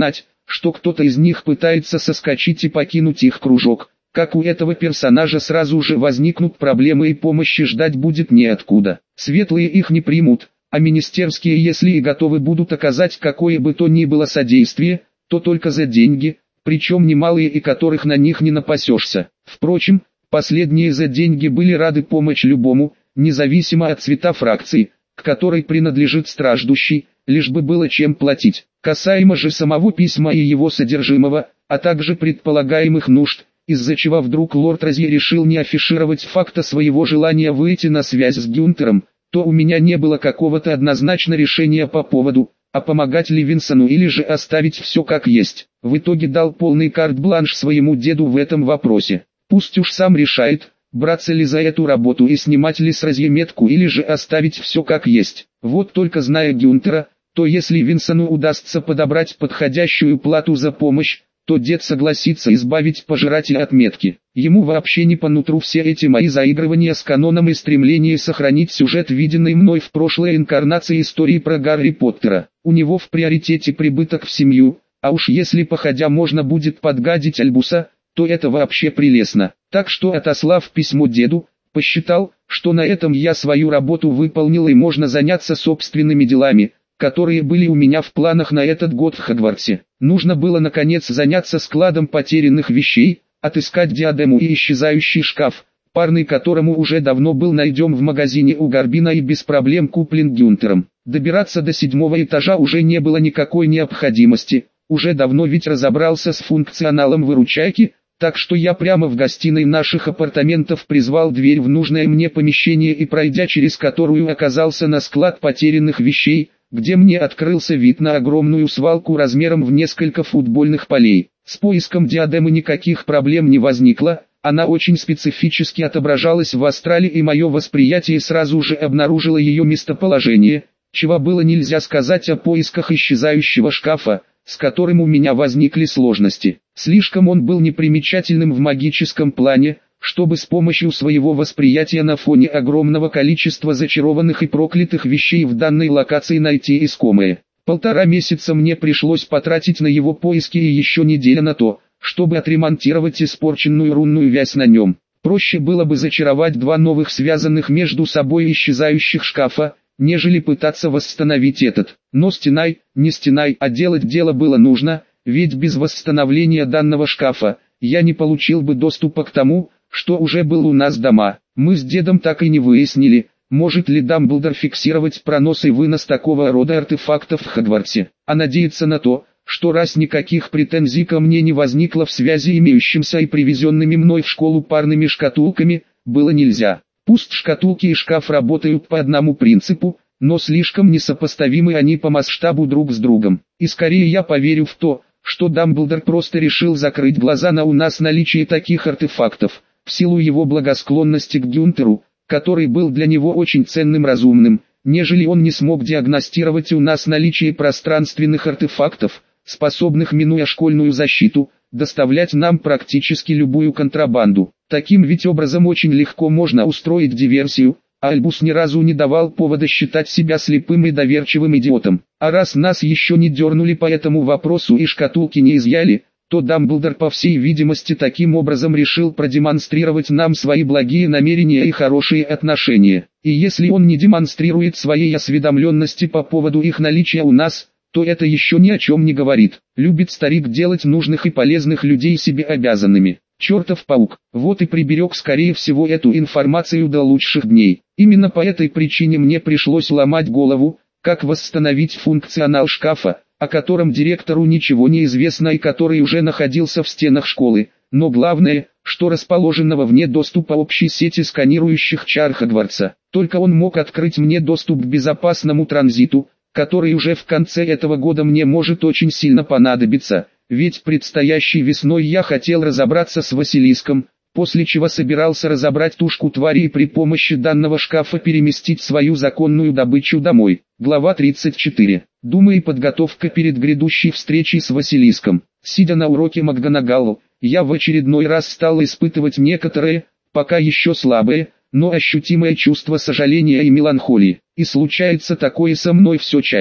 что кто-то из них пытается соскочить и покинуть их кружок, как у этого персонажа сразу же возникнут проблемы и помощи ждать будет неоткуда. Светлые их не примут, а министерские, если и готовы будут оказать какое бы то ни было содействие, то только за деньги, причем немалые и которых на них не напасешься. Впрочем, последние за деньги были рады помочь любому, независимо от цвета фракции, к которой принадлежит страждущий, лишь бы было чем платить. Касаемо же самого письма и его содержимого, а также предполагаемых нужд, из-за чего вдруг лорд Розье решил не афишировать факта своего желания выйти на связь с Гюнтером, то у меня не было какого-то однозначно решения по поводу, а помогать ли Винсену или же оставить все как есть. В итоге дал полный карт-бланш своему деду в этом вопросе. Пусть уж сам решает, браться ли за эту работу и снимать ли с Розье метку или же оставить все как есть. Вот только зная Гюнтера, то если Винсену удастся подобрать подходящую плату за помощь, то дед согласится избавить пожирателя от метки. Ему вообще не по нутру все эти мои заигрывания с каноном и стремление сохранить сюжет, виденный мной в прошлой инкарнации истории про Гарри Поттера. У него в приоритете прибыток в семью, а уж если походя можно будет подгадить Альбуса, то это вообще прелестно. Так что, отослав письмо деду, посчитал, что на этом я свою работу выполнил и можно заняться собственными делами, которые были у меня в планах на этот год в Хогвартсе. Нужно было наконец заняться складом потерянных вещей, отыскать диадему и исчезающий шкаф, парный которому уже давно был найден в магазине у Гарбина и без проблем куплен Гюнтером. Добираться до седьмого этажа уже не было никакой необходимости, уже давно ведь разобрался с функционалом выручайки, так что я прямо в гостиной наших апартаментов призвал дверь в нужное мне помещение и, пройдя через которую оказался на склад потерянных вещей, где мне открылся вид на огромную свалку размером в несколько футбольных полей. С поиском диадемы никаких проблем не возникло, она очень специфически отображалась в астрале и мое восприятие сразу же обнаружило ее местоположение, чего было нельзя сказать о поисках исчезающего шкафа, с которым у меня возникли сложности. Слишком он был непримечательным в магическом плане, чтобы с помощью своего восприятия на фоне огромного количества зачарованных и проклятых вещей в данной локации найти искомое. Полтора месяца мне пришлось потратить на его поиски и еще неделя на то, чтобы отремонтировать испорченную рунную вязь на нем. Проще было бы зачаровать два новых связанных между собой исчезающих шкафа, нежели пытаться восстановить этот. Но стенай, не стенай, а делать дело было нужно, ведь без восстановления данного шкафа, я не получил бы доступа к тому, что уже был у нас дома. Мы с дедом так и не выяснили, может ли Дамблдор фиксировать пронос и вынос такого рода артефактов в Хогвартсе, а надеяться на то, что раз никаких претензий ко мне не возникло в связи имеющимся и привезенными мной в школу парными шкатулками, было нельзя. Пусть шкатулки и шкаф работают по одному принципу, но слишком несопоставимы они по масштабу друг с другом. И скорее я поверю в то, что Дамблдор просто решил закрыть глаза на у нас наличие таких артефактов, в силу его благосклонности к Гюнтеру, который был для него очень ценным разумным, нежели он не смог диагностировать у нас наличие пространственных артефактов, способных, минуя школьную защиту, доставлять нам практически любую контрабанду. Таким ведь образом очень легко можно устроить диверсию, а Альбус ни разу не давал повода считать себя слепым и доверчивым идиотом. А раз нас еще не дернули по этому вопросу и шкатулки не изъяли, то Дамблдор по всей видимости таким образом решил продемонстрировать нам свои благие намерения и хорошие отношения. И если он не демонстрирует своей осведомленности по поводу их наличия у нас, то это еще ни о чем не говорит. Любит старик делать нужных и полезных людей себе обязанными. Чертов паук, вот и приберег скорее всего эту информацию до лучших дней. Именно по этой причине мне пришлось ломать голову, как восстановить функционал шкафа, о котором директору ничего не известно и который уже находился в стенах школы, но главное, что расположенного вне доступа общей сети сканирующих чар Хогвартса. Только он мог открыть мне доступ к безопасному транзиту, который уже в конце этого года мне может очень сильно понадобиться, ведь предстоящей весной я хотел разобраться с Василиском, после чего собирался разобрать тушку твари и при помощи данного шкафа переместить свою законную добычу домой. Глава тридцать четыре. Дума и подготовка перед грядущей встречей с Василиском. Сидя на уроке МакГонагалл, я в очередной раз стал испытывать некоторые, пока еще слабые, но ощутимое чувство сожаления и меланхолии. И случается такое со мной все чаще.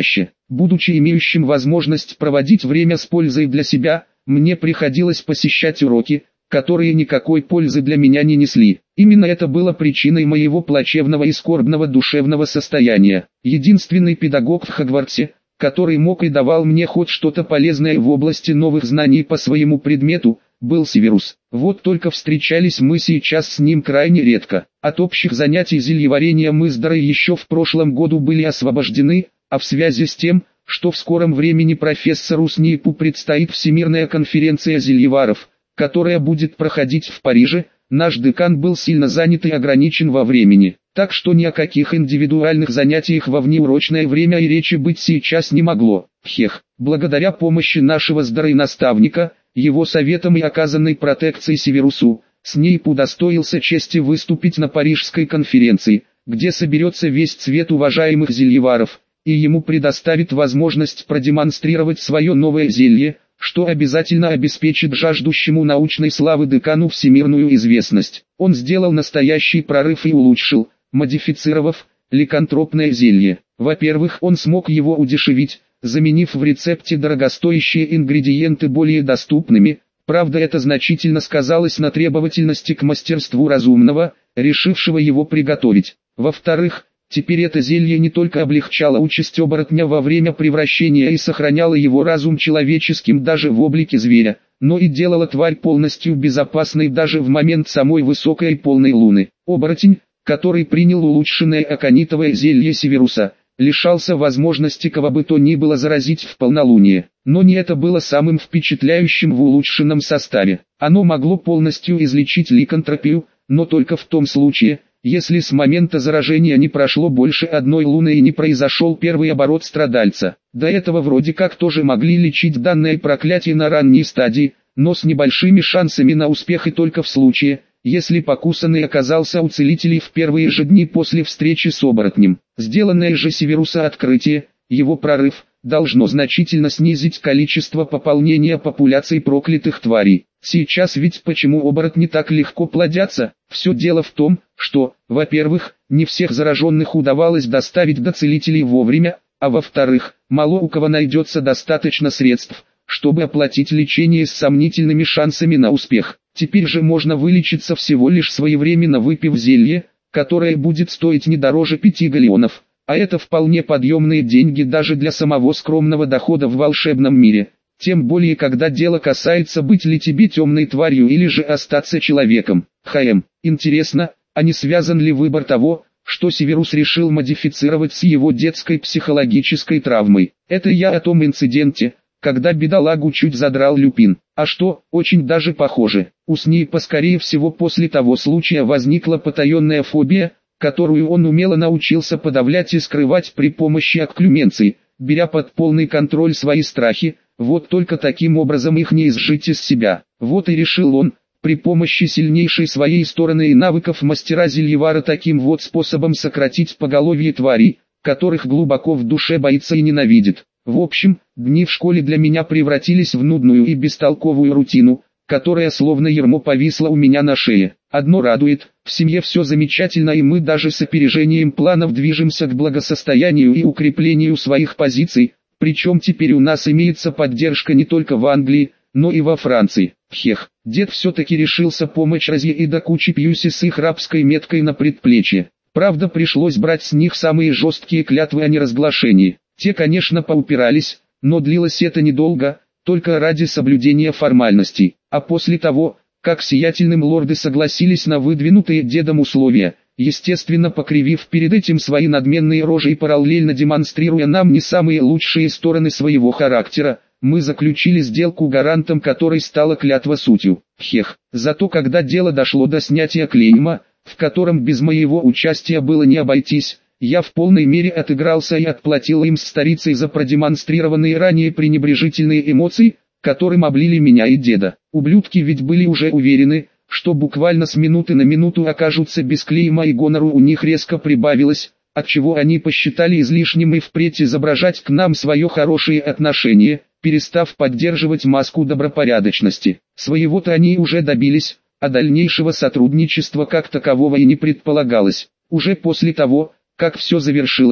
Будучи имеющим возможность проводить время с пользой для себя, мне приходилось посещать уроки, которые никакой пользы для меня не несли. Именно это было причиной моего плачевного и скорбного душевного состояния. Единственный педагог в Хогвартсе, который мог и давал мне хоть что-то полезное в области новых знаний по своему предмету, был Северус. Вот только встречались мы сейчас с ним крайне редко. От общих занятий зельеварения мы с Дарой еще в прошлом году были освобождены, а в связи с тем, что в скором времени профессору Снейпу предстоит Всемирная конференция зельеваров, которая будет проходить в Париже, наш декан был сильно занят и ограничен во времени, так что ни о каких индивидуальных занятиях во внеурочное время и речи быть сейчас не могло. Хех, благодаря помощи нашего с Дарой наставника, его советам и оказанной протекции Северусу, Снейп удостоился чести выступить на Парижской конференции, где соберется весь цвет уважаемых зельеваров, и ему предоставит возможность продемонстрировать свое новое зелье, что обязательно обеспечит жаждущему научной славы декану всемирную известность. Он сделал настоящий прорыв и улучшил, модифицировав, ликантропное зелье. Во-первых, он смог его удешевить, заменив в рецепте дорогостоящие ингредиенты более доступными, правда это значительно сказалось на требовательности к мастерству разумного, решившего его приготовить. Во-вторых, теперь это зелье не только облегчало участь оборотня во время превращения и сохраняло его разум человеческим даже в облике зверя, но и делало тварь полностью безопасной даже в момент самой высокой и полной луны. Оборотень, который принял улучшенное аконитовое зелье Северуса, лишался возможности кого бы то ни было заразить в полнолуние. Но не это было самым впечатляющим в улучшенном составе. Оно могло полностью излечить ликантропию, но только в том случае, если с момента заражения не прошло больше одной луны и не произошел первый оборот страдальца. До этого вроде как тоже могли лечить данное проклятие на ранней стадии, но с небольшими шансами на успех и только в случае, если покусанный оказался у целителей в первые же дни после встречи с оборотнем. Сделанное же Северуса открытие, его прорыв, должно значительно снизить количество пополнения популяций проклятых тварей. Сейчас ведь почему оборотни так легко плодятся? Все дело в том, что, во-первых, не всех зараженных удавалось доставить до целителей вовремя, а во-вторых, мало у кого найдется достаточно средств, чтобы оплатить лечение с сомнительными шансами на успех. Теперь же можно вылечиться всего лишь своевременно выпив зелье, которое будет стоить не дороже пяти галеонов, а это вполне подъемные деньги даже для самого скромного дохода в волшебном мире. Тем более когда дело касается быть ли тебе темной тварью или же остаться человеком. Хм, интересно, а не связан ли выбор того, что Северус решил модифицировать с его детской психологической травмой? Это я о том инциденте, когда бедолагу чуть задрал Люпин. А что, очень даже похоже. У Снейпа скорее всего после того случая возникла потаенная фобия, которую он умело научился подавлять и скрывать при помощи окклюменции, беря под полный контроль свои страхи. Вот только таким образом их не изжить из себя. Вот и решил он, при помощи сильнейшей своей стороны и навыков мастера зельевара таким вот способом сократить поголовье тварей, которых глубоко в душе боится и ненавидит. В общем, дни в школе для меня превратились в нудную и бестолковую рутину, которая словно ярмо повисла у меня на шее. Одно радует, в семье все замечательно и мы даже с опережением планов движемся к благосостоянию и укреплению своих позиций. Причем теперь у нас имеется поддержка не только в Англии, но и во Франции. Хех, дед все-таки решился помочь Розье и до кучи Пьюси с их рабской меткой на предплечье. Правда пришлось брать с них самые жесткие клятвы о неразглашении. Те конечно поупирались, но длилось это недолго, только ради соблюдения формальностей. А после того, как сиятельным лорды согласились на выдвинутые дедом условия, естественно покривив перед этим свои надменные рожи и параллельно демонстрируя нам не самые лучшие стороны своего характера, мы заключили сделку, гарантом которой стала клятва сутью. Хех, зато когда дело дошло до снятия клейма, в котором без моего участия было не обойтись, я в полной мере отыгрался и отплатил им с старицей за продемонстрированные ранее пренебрежительные эмоции, которым облили меня и деда. Ублюдки ведь были уже уверены, что буквально с минуты на минуту окажутся без клейма и гонору у них резко прибавилось, отчего они посчитали излишним и впредь изображать к нам свое хорошее отношение, перестав поддерживать маску добропорядочности. Своего-то они уже добились, а дальнейшего сотрудничества как такового и не предполагалось. Уже после того, как все завершилось,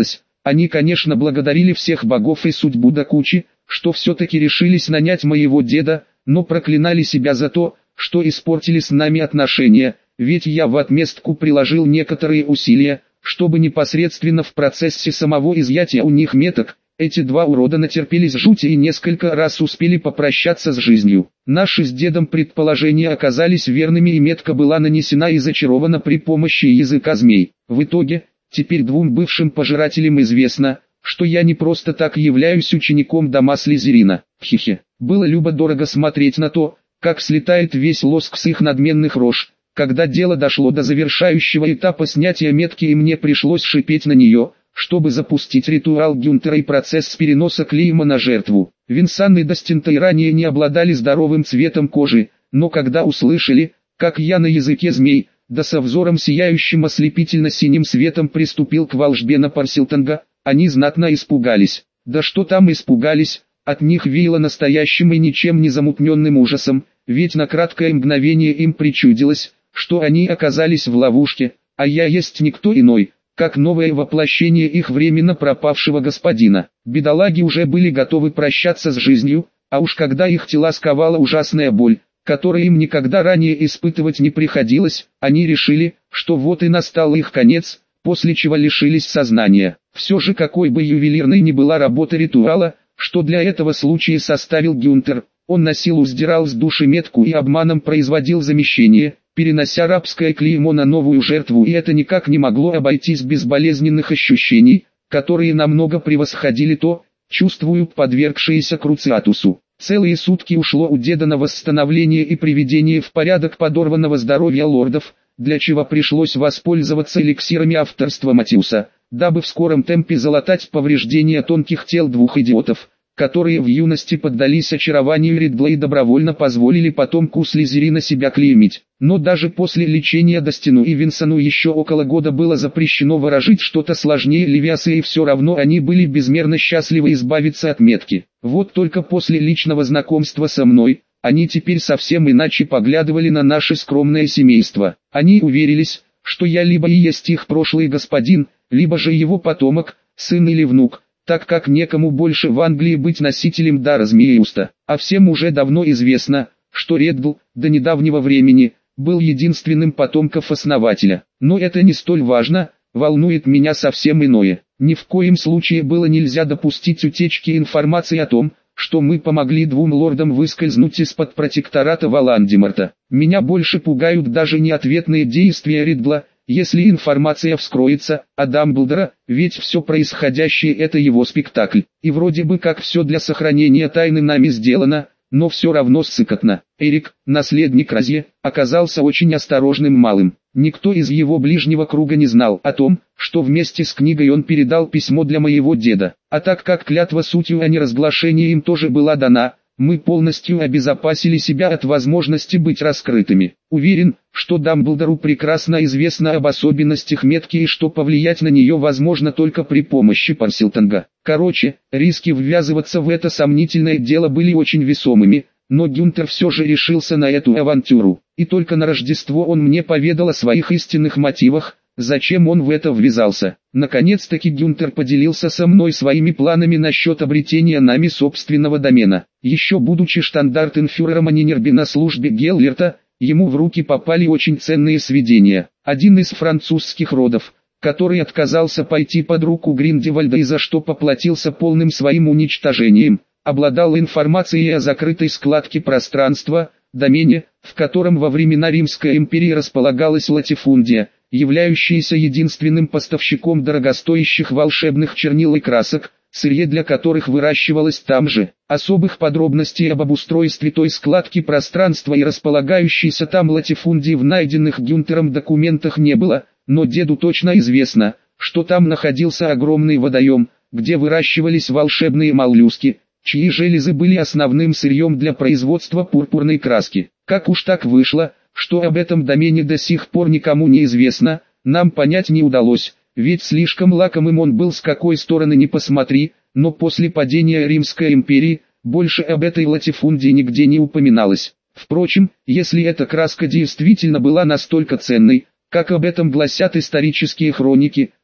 Они, конечно, благодарили всех богов и судьбу до кучи, что все-таки решились нанять моего деда, но проклинали себя за то, что испортили с нами отношения, ведь я в отместку приложил некоторые усилия, чтобы непосредственно в процессе самого изъятия у них меток, эти два урода натерпелись жути и несколько раз успели попрощаться с жизнью. Наши с дедом предположения оказались верными, и метка была нанесена и зачарована при помощи языка змей. В итоге, теперь двум бывшим пожирателям известно, что я не просто так являюсь учеником дома Слизерина. Хе-хе. Было любо-дорого смотреть на то, как слетает весь лоск с их надменных рож, когда дело дошло до завершающего этапа снятия метки, и мне пришлось шипеть на нее, чтобы запустить ритуал Гюнтера и процесс переноса клейма на жертву. Винсан и Дастинта и ранее не обладали здоровым цветом кожи, но когда услышали, как я на языке змей, да со взором сияющим ослепительно-синим светом приступил к волжбе на Парсилтанга, они знатно испугались. Да что там испугались, от них веяло настоящим и ничем не замутненным ужасом, ведь на краткое мгновение им причудилось, что они оказались в ловушке, а я есть никто иной, как новое воплощение их временно пропавшего господина. Бедолаги уже были готовы прощаться с жизнью, а уж когда их тела сковала ужасная боль, которую им никогда ранее испытывать не приходилось, они решили, что вот и настал их конец, после чего лишились сознания. Все же, какой бы ювелирной ни была работа ритуала, что для этого случая составил Гюнтер, он на силу сдирал с души метку и обманом производил замещение, перенося рабское клеймо на новую жертву, и это никак не могло обойтись без болезненных ощущений, которые намного превосходили то, чувствуют подвергшиеся Круциатусу. Целые сутки ушло у деда на восстановление и приведение в порядок подорванного здоровья лордов, для чего пришлось воспользоваться эликсирами авторства Матиуса, дабы в скором темпе залатать повреждения тонких тел двух идиотов, которые в юности поддались очарованию Ридла и добровольно позволили потомку Слизерина себя клеймить. Но даже после лечения Дастину и Винсану еще около года было запрещено выражить что-то сложнее Левиаса, и все равно они были безмерно счастливы избавиться от метки. Вот только после личного знакомства со мной, они теперь совсем иначе поглядывали на наше скромное семейство. Они уверились, что я либо и есть их прошлый господин, либо же его потомок, сын или внук, так как некому больше в Англии быть носителем дара Змееуста. А всем уже давно известно, что Реддл, до недавнего времени, был единственным потомком основателя. Но это не столь важно, волнует меня совсем иное. Ни в коем случае было нельзя допустить утечки информации о том, что мы помогли двум лордам выскользнуть из-под протектората Волан-де-Морта. Меня больше пугают даже не ответные действия Ридла, если информация вскроется, а Дамблдора, ведь все происходящее это его спектакль. И вроде бы как все для сохранения тайны нами сделано, но все равно ссыкотно. Эрик, наследник Розье, оказался очень осторожным малым. Никто из его ближнего круга не знал о том, что вместе с книгой он передал письмо для моего деда. А так как клятва сутью о неразглашении им тоже была дана, мы полностью обезопасили себя от возможности быть раскрытыми. Уверен, что Дамблдору прекрасно известно об особенностях метки и что повлиять на нее возможно только при помощи Парсилтанга. Короче, риски ввязываться в это сомнительное дело были очень весомыми, но Гюнтер все же решился на эту авантюру. И только на Рождество он мне поведал о своих истинных мотивах, зачем он в это ввязался. Наконец-таки Гюнтер поделился со мной своими планами насчет обретения нами собственного домена. Еще будучи штандартенфюрером Анинерби на службе Геллерта, ему в руки попали очень ценные сведения. Один из французских родов, который отказался пойти под руку Гриндевальда и за что поплатился полным своим уничтожением, обладал информацией о закрытой складке пространства, домене, в котором во времена Римской империи располагалась латифундия, являющаяся единственным поставщиком дорогостоящих волшебных чернил и красок, сырье для которых выращивалось там же. Особых подробностей об обустройстве той складки пространства и располагающейся там латифундии в найденных Гюнтером документах не было, но деду точно известно, что там находился огромный водоем, где выращивались волшебные моллюски, чьи железы были основным сырьем для производства пурпурной краски. Как уж так вышло, что об этом домене до сих пор никому не известно, нам понять не удалось, ведь слишком лакомым он был с какой стороны ни посмотри, но после падения Римской империи, больше об этой латифундии нигде не упоминалось. Впрочем, если эта краска действительно была настолько ценной, как об этом гласят исторические хроники,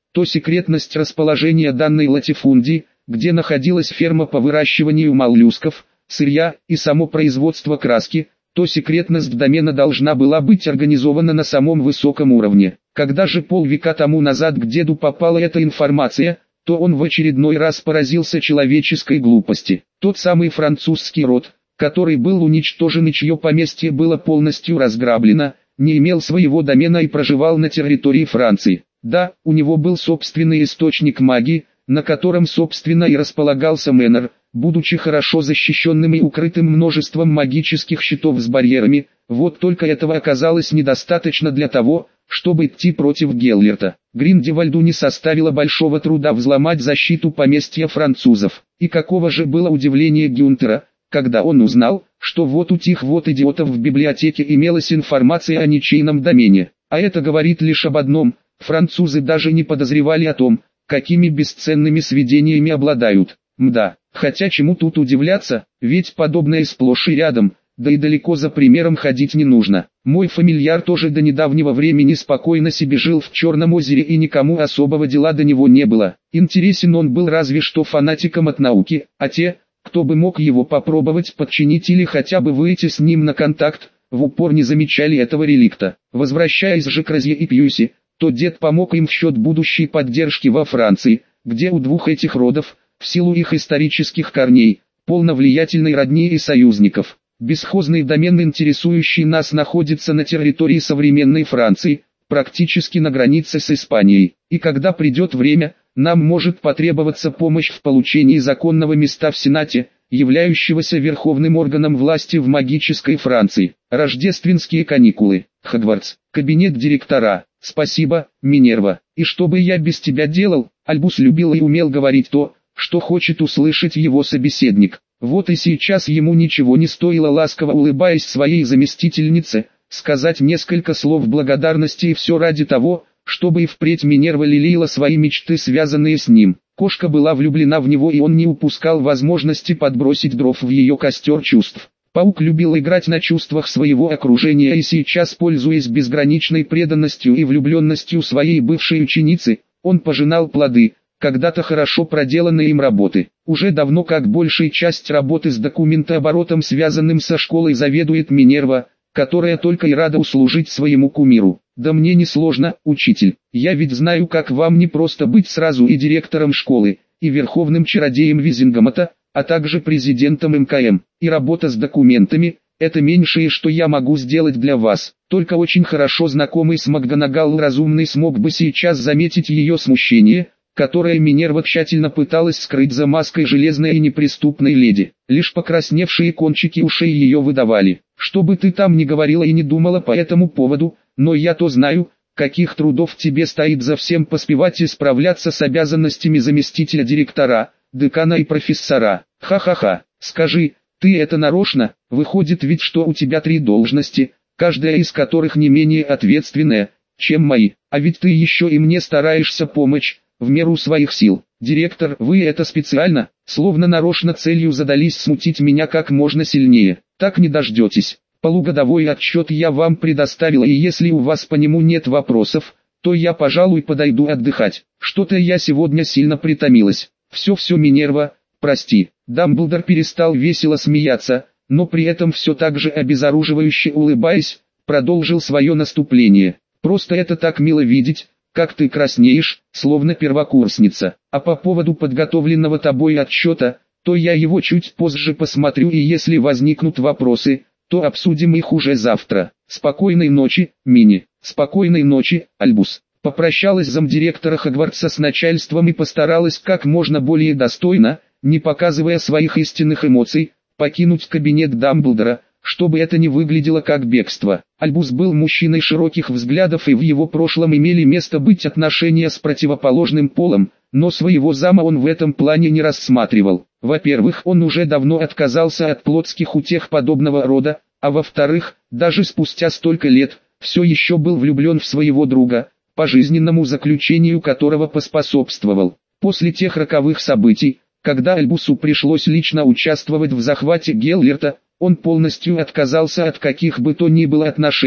то секретность расположения данной латифундии, где находилась ферма по выращиванию моллюсков, сырья и само производство краски, то секретность домена должна была быть организована на самом высоком уровне. Когда же полвека тому назад к деду попала эта информация, то он в очередной раз поразился человеческой глупости. Тот самый французский род, который был уничтожен и чье поместье было полностью разграблено, не имел своего домена и проживал на территории Франции. Да, у него был собственный источник магии, на котором собственно и располагался Мэннер, будучи хорошо защищенным и укрытым множеством магических щитов с барьерами, вот только этого оказалось недостаточно для того, чтобы идти против Геллерта. Гриндевальду не составило большого труда взломать защиту поместья французов. И какого же было удивление Гюнтера, когда он узнал, что вот у тех вот идиотов в библиотеке имелась информация о ничейном домене. А это говорит лишь об одном: французы даже не подозревали о том, какими бесценными сведениями обладают. Мда, хотя чему тут удивляться, ведь подобное сплошь и рядом, да и далеко за примером ходить не нужно. Мой фамильяр тоже до недавнего времени спокойно себе жил в Черном озере и никому особого дела до него не было. Интересен он был разве что фанатикам от науки, а те, кто бы мог его попробовать подчинить или хотя бы выйти с ним на контакт, в упор не замечали этого реликта. Возвращаясь же к Розье и Пьюси, то дед помог им в счет будущей поддержки во Франции, где у двух этих родов, в силу их исторических корней, полно влиятельной родни и союзников. Бесхозный домен, интересующий нас, находится на территории современной Франции, практически на границе с Испанией. И когда придет время, нам может потребоваться помощь в получении законного места в Сенате, являющегося верховным органом власти в магической Франции. Рождественские каникулы, Хогвартс, кабинет директора. Спасибо, Минерва. И что бы я без тебя делал? Альбус любил и умел говорить то, что хочет услышать его собеседник. Вот и сейчас ему ничего не стоило, ласково улыбаясь своей заместительнице, сказать несколько слов благодарности, и все ради того, чтобы и впредь Минерва лелеяла свои мечты, связанные с ним. Кошка была влюблена в него, и он не упускал возможности подбросить дров в ее костер чувств. Паук любил играть на чувствах своего окружения, и сейчас, пользуясь безграничной преданностью и влюбленностью своей бывшей ученицы, он пожинал плоды когда-то хорошо проделанной им работы. Уже давно как большая часть работы с документооборотом, связанным со школой, заведует Минерва, которая только и рада услужить своему кумиру. Да мне не сложно, учитель. Я ведь знаю, как вам не просто быть сразу и директором школы, и верховным чародеем Визингамата, а также президентом эм ка эм. И работа с документами – это меньшее, что я могу сделать для вас. Только очень хорошо знакомый с МакГонагал разумный смог бы сейчас заметить ее смущение, которое Минерва тщательно пыталась скрыть за маской железной и неприступной леди. Лишь покрасневшие кончики ушей ее выдавали. Что бы ты там ни говорила и не думала по этому поводу, но я-то знаю, каких трудов тебе стоит за всем поспевать и справляться с обязанностями заместителя директора, декана и профессора. Ха-ха-ха, скажи, ты это нарочно? Выходит ведь, что у тебя три должности, каждая из которых не менее ответственная, чем мои. А ведь ты еще и мне стараешься помочь, в меру своих сил. Директор, вы это специально, словно нарочно целью задались смутить меня как можно сильнее. Так не дождетесь. Полугодовой отчет я вам предоставила, и если у вас по нему нет вопросов, то я, пожалуй, подойду отдыхать. Что-то я сегодня сильно притомилась. Все-все, Минерва, прости. Дамблдор перестал весело смеяться, но при этом все так же обезоруживающе улыбаясь, продолжил свое наступление. Просто это так мило видеть, как ты краснеешь, словно первокурсница. А по поводу подготовленного тобой отчета, то я его чуть позже посмотрю, и если возникнут вопросы, то обсудим их уже завтра. Спокойной ночи, Мини. Спокойной ночи, Альбус. Попрощалась замдиректора Хогвартса с начальством и постаралась как можно более достойно, не показывая своих истинных эмоций, покинуть кабинет Дамблдора, чтобы это не выглядело как бегство. Альбус был мужчиной широких взглядов, и в его прошлом имели место быть отношения с противоположным полом, но своего зама он в этом плане не рассматривал. Во-первых, он уже давно отказался от плотских утех подобного рода, а во-вторых, даже спустя столько лет, все еще был влюблен в своего друга, пожизненному заключению которого поспособствовал. После тех роковых событий, когда Альбусу пришлось лично участвовать в захвате Геллерта, он полностью отказался от каких бы то ни было отношений,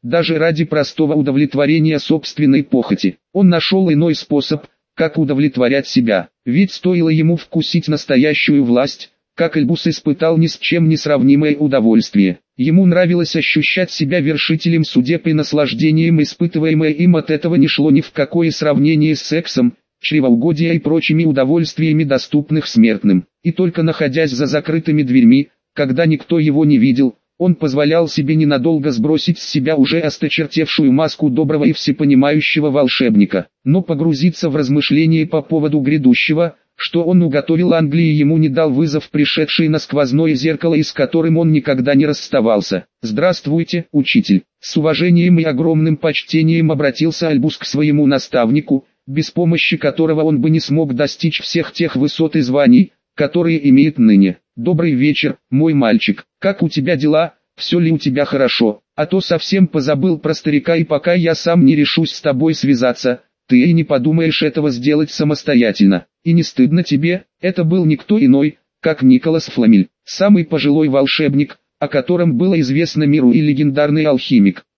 даже ради простого удовлетворения собственной похоти. Он нашел иной способ, как удовлетворять себя, ведь стоило ему вкусить настоящую власть, как Альбус испытал ни с чем не сравнимое удовольствие. Ему нравилось ощущать себя вершителем судеб, и наслаждением, испытываемое им от этого, не шло ни в какое сравнение с сексом, чревоугодия и прочими удовольствиями, доступных смертным. И только находясь за закрытыми дверьми, когда никто его не видел, он позволял себе ненадолго сбросить с себя уже осточертевшую маску доброго и всепонимающего волшебника, но погрузиться в размышления по поводу грядущего, что он уготовил Англии, ему не дал вызов пришедший на сквозное зеркало, и с которым он никогда не расставался. «Здравствуйте, учитель!» С уважением и огромным почтением обратился Альбус к своему наставнику, без помощи которого он бы не смог достичь всех тех высот и званий, которые имеет ныне. «Добрый вечер, мой мальчик, как у тебя дела, все ли у тебя хорошо? А то совсем позабыл про старика, и пока я сам не решусь с тобой связаться, ты и не подумаешь этого сделать самостоятельно. И не стыдно тебе?» Это был никто иной, как Николас Фламель, самый пожилой волшебник, о котором было известно миру, и легендарный алхимик.